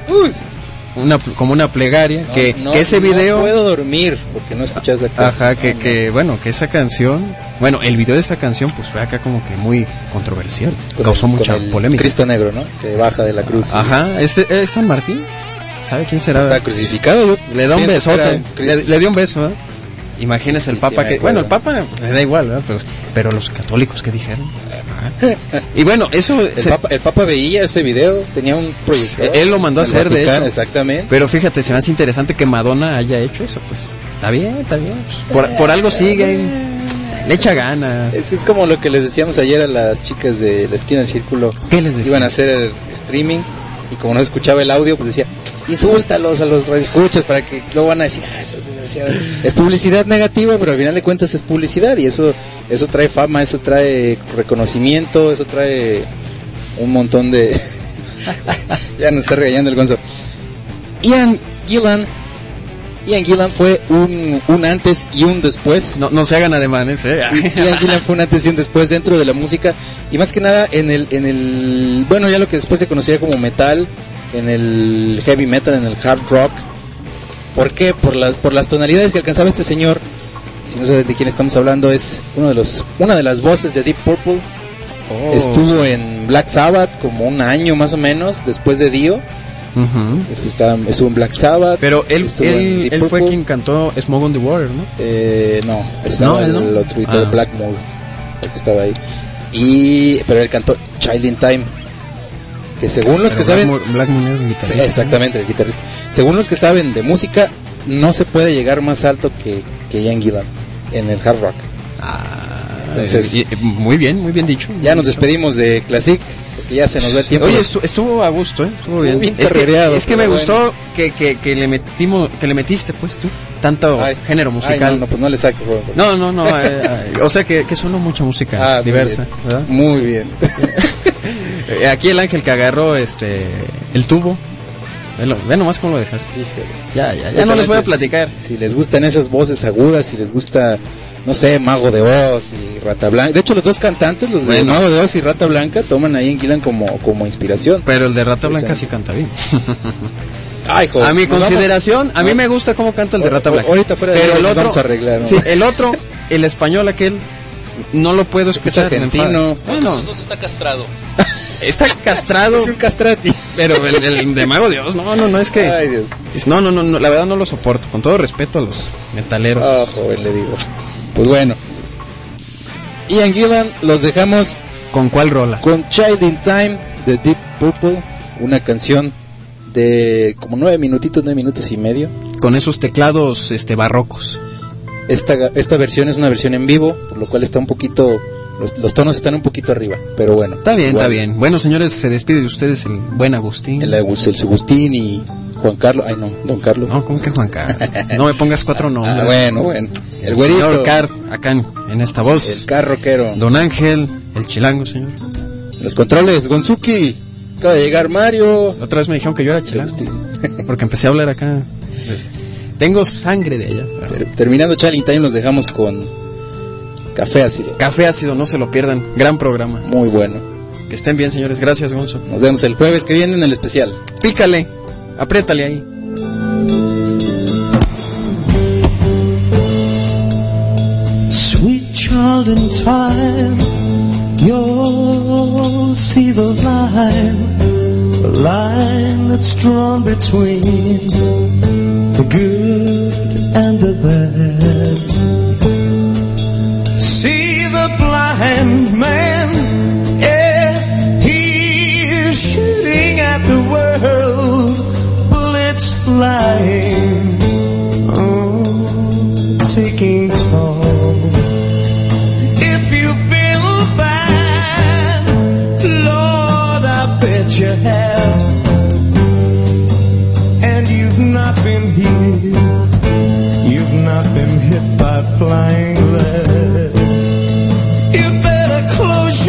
Speaker 2: Como una plegaria. Que ese video...
Speaker 10: No puedo dormir porque no escuchas esa canción.
Speaker 2: Ajá, que esa canción... Bueno, el video de esa canción pues fue acá como que muy controversial. Causó mucha polémica.
Speaker 10: Cristo Negro, ¿no? Que baja de la cruz.
Speaker 2: Ajá, ¿es San Martín? ¿Sabe quién será?
Speaker 10: Está crucificado.
Speaker 2: Le da un besote. Le dio un beso, ¿eh? Imagínese el Papa que... Bueno, el Papa pues, le da igual, ¿verdad? Pero los católicos, ¿qué dijeron? Y bueno, eso...
Speaker 10: El Papa veía ese video, tenía un proyector.
Speaker 2: Él lo mandó a hacer, de hecho.
Speaker 10: Exactamente.
Speaker 2: Pero fíjate, se me hace interesante que Madonna haya hecho eso, pues. Está bien. Pues, por algo siguen. Le echa ganas.
Speaker 10: Es como lo que les decíamos ayer a las chicas de la esquina del círculo.
Speaker 2: ¿Qué les decían?
Speaker 10: Iban a hacer el streaming y como no se escuchaba el audio, pues decía, insúltalos a los radioescuchas para que luego van a decir, es publicidad negativa, pero al final de cuentas es publicidad y eso trae fama, eso trae reconocimiento, eso trae un montón de... Ya nos está regañando el Gonzo. Ian Gillan fue un antes y un después.
Speaker 2: No se hagan ademanes,
Speaker 10: Ian Gillan fue un antes y un después dentro de la música y más que nada en el bueno, ya lo que después se conocía como metal, en el heavy metal, en el hard rock. ¿Por qué? Por las tonalidades que alcanzaba este señor Si no saben de quién estamos hablando, es una de las voces de Deep Purple. Estuvo en Black Sabbath como un año más o menos después de Dio. Estuvo en Black Sabbath.
Speaker 2: Pero él fue quien cantó Smoke on the Water, ¿no?
Speaker 10: No, estaba el otro guitarrista, Blackmore, el que estaba ahí. Pero él cantó Child in Time, que según los que saben,
Speaker 2: Blackmore es el guitarrista.
Speaker 10: Sí, exactamente, el guitarrista. Según los que saben de música, no se puede llegar más alto que Ian Gillan en el hard rock. Entonces,
Speaker 2: muy bien dicho.
Speaker 10: Ya nos despedimos de Classic, porque ya se nos va el tiempo.
Speaker 2: Oye, estuvo a gusto, estuvo bien
Speaker 10: carrereado.
Speaker 2: Es que me gustó que le metiste, pues, tú, tanto género musical.
Speaker 10: No, pues no le saques.
Speaker 2: No, o sea que sonó mucha música diversa, ¿verdad?
Speaker 10: Muy bien.
Speaker 2: Aquí el ángel que agarró el tubo. Ve nomás cómo lo dejaste. Ya no les voy a platicar.
Speaker 10: Si les gustan esas voces agudas, si les gusta, no sé, Mago de Oz y Rata Blanca. De hecho, los dos cantantes, los de Mago de Oz y Rata Blanca, toman ahí en Gillan como inspiración.
Speaker 2: Pero el de Rata Blanca sí canta bien.
Speaker 10: Ay, joder,
Speaker 2: a mi consideración, a mí me gusta cómo canta el de Rata Blanca.
Speaker 10: Ahorita fuera de
Speaker 2: pero el otro,
Speaker 10: vamos a arreglar, ¿no?
Speaker 2: Sí, el otro, el español aquel, no lo puedo escuchar.
Speaker 10: Es argentino.
Speaker 3: Bueno, no está castrado.
Speaker 2: Está castrado.
Speaker 10: Es un castrati.
Speaker 2: Pero el de Mago de Oz, no, es que...
Speaker 10: Ay, Dios.
Speaker 2: No, la verdad no lo soporto. Con todo respeto a los metaleros.
Speaker 10: Joven, le digo. Pues bueno. Ian Gillan, los dejamos...
Speaker 2: ¿Con cuál rola?
Speaker 10: Con Child in Time de Deep Purple. Una canción de como 9 minutos y medio.
Speaker 2: Con esos teclados barrocos.
Speaker 10: Esta versión es una versión en vivo, por lo cual está un poquito... Los tonos están un poquito arriba, pero bueno.
Speaker 2: Está bien. Bueno, señores, se despide de ustedes el buen Agustín.
Speaker 10: El Agustín y Juan Carlos. Ay, no, Don Carlos.
Speaker 2: No, ¿cómo que Juan Carlos? No me pongas 4 nombres.
Speaker 10: Bueno.
Speaker 2: El güerito. Señor Car, acá en esta voz.
Speaker 10: El Car rockero.
Speaker 2: Don Ángel, el chilango, señor.
Speaker 10: Los controles, Gonzuki. Acaba de llegar Mario.
Speaker 2: Otra vez me dijeron que yo era chilango. Porque empecé a hablar acá. Tengo sangre de ella.
Speaker 10: Terminando Child in Time, los dejamos con Café Ácido, no se lo pierdan. Gran programa. Muy bueno.
Speaker 2: Que estén bien, señores. Gracias, Gonzo.
Speaker 10: Nos vemos el jueves que viene en el especial.
Speaker 2: Pícale, apriétale ahí.
Speaker 4: Sweet child in time, you'll see the line that's drawn between the good and the bad. See the blind man, yeah, he's shooting at the world, bullets flying, taking toll. If you've been bad, Lord, I bet you have, and you've not been hit, you've not been hit by flying lead. Close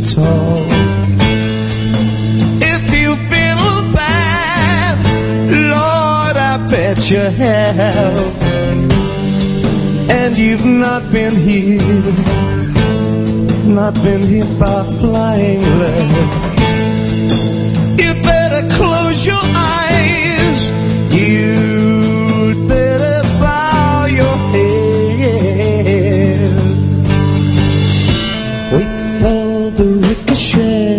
Speaker 4: tall. If you've been bad, Lord, I bet you have. And you've not been hit by flying lead. You better close your eyes. You'd better bow your head. Wait for the ricochet.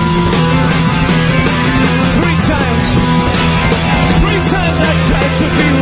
Speaker 4: To be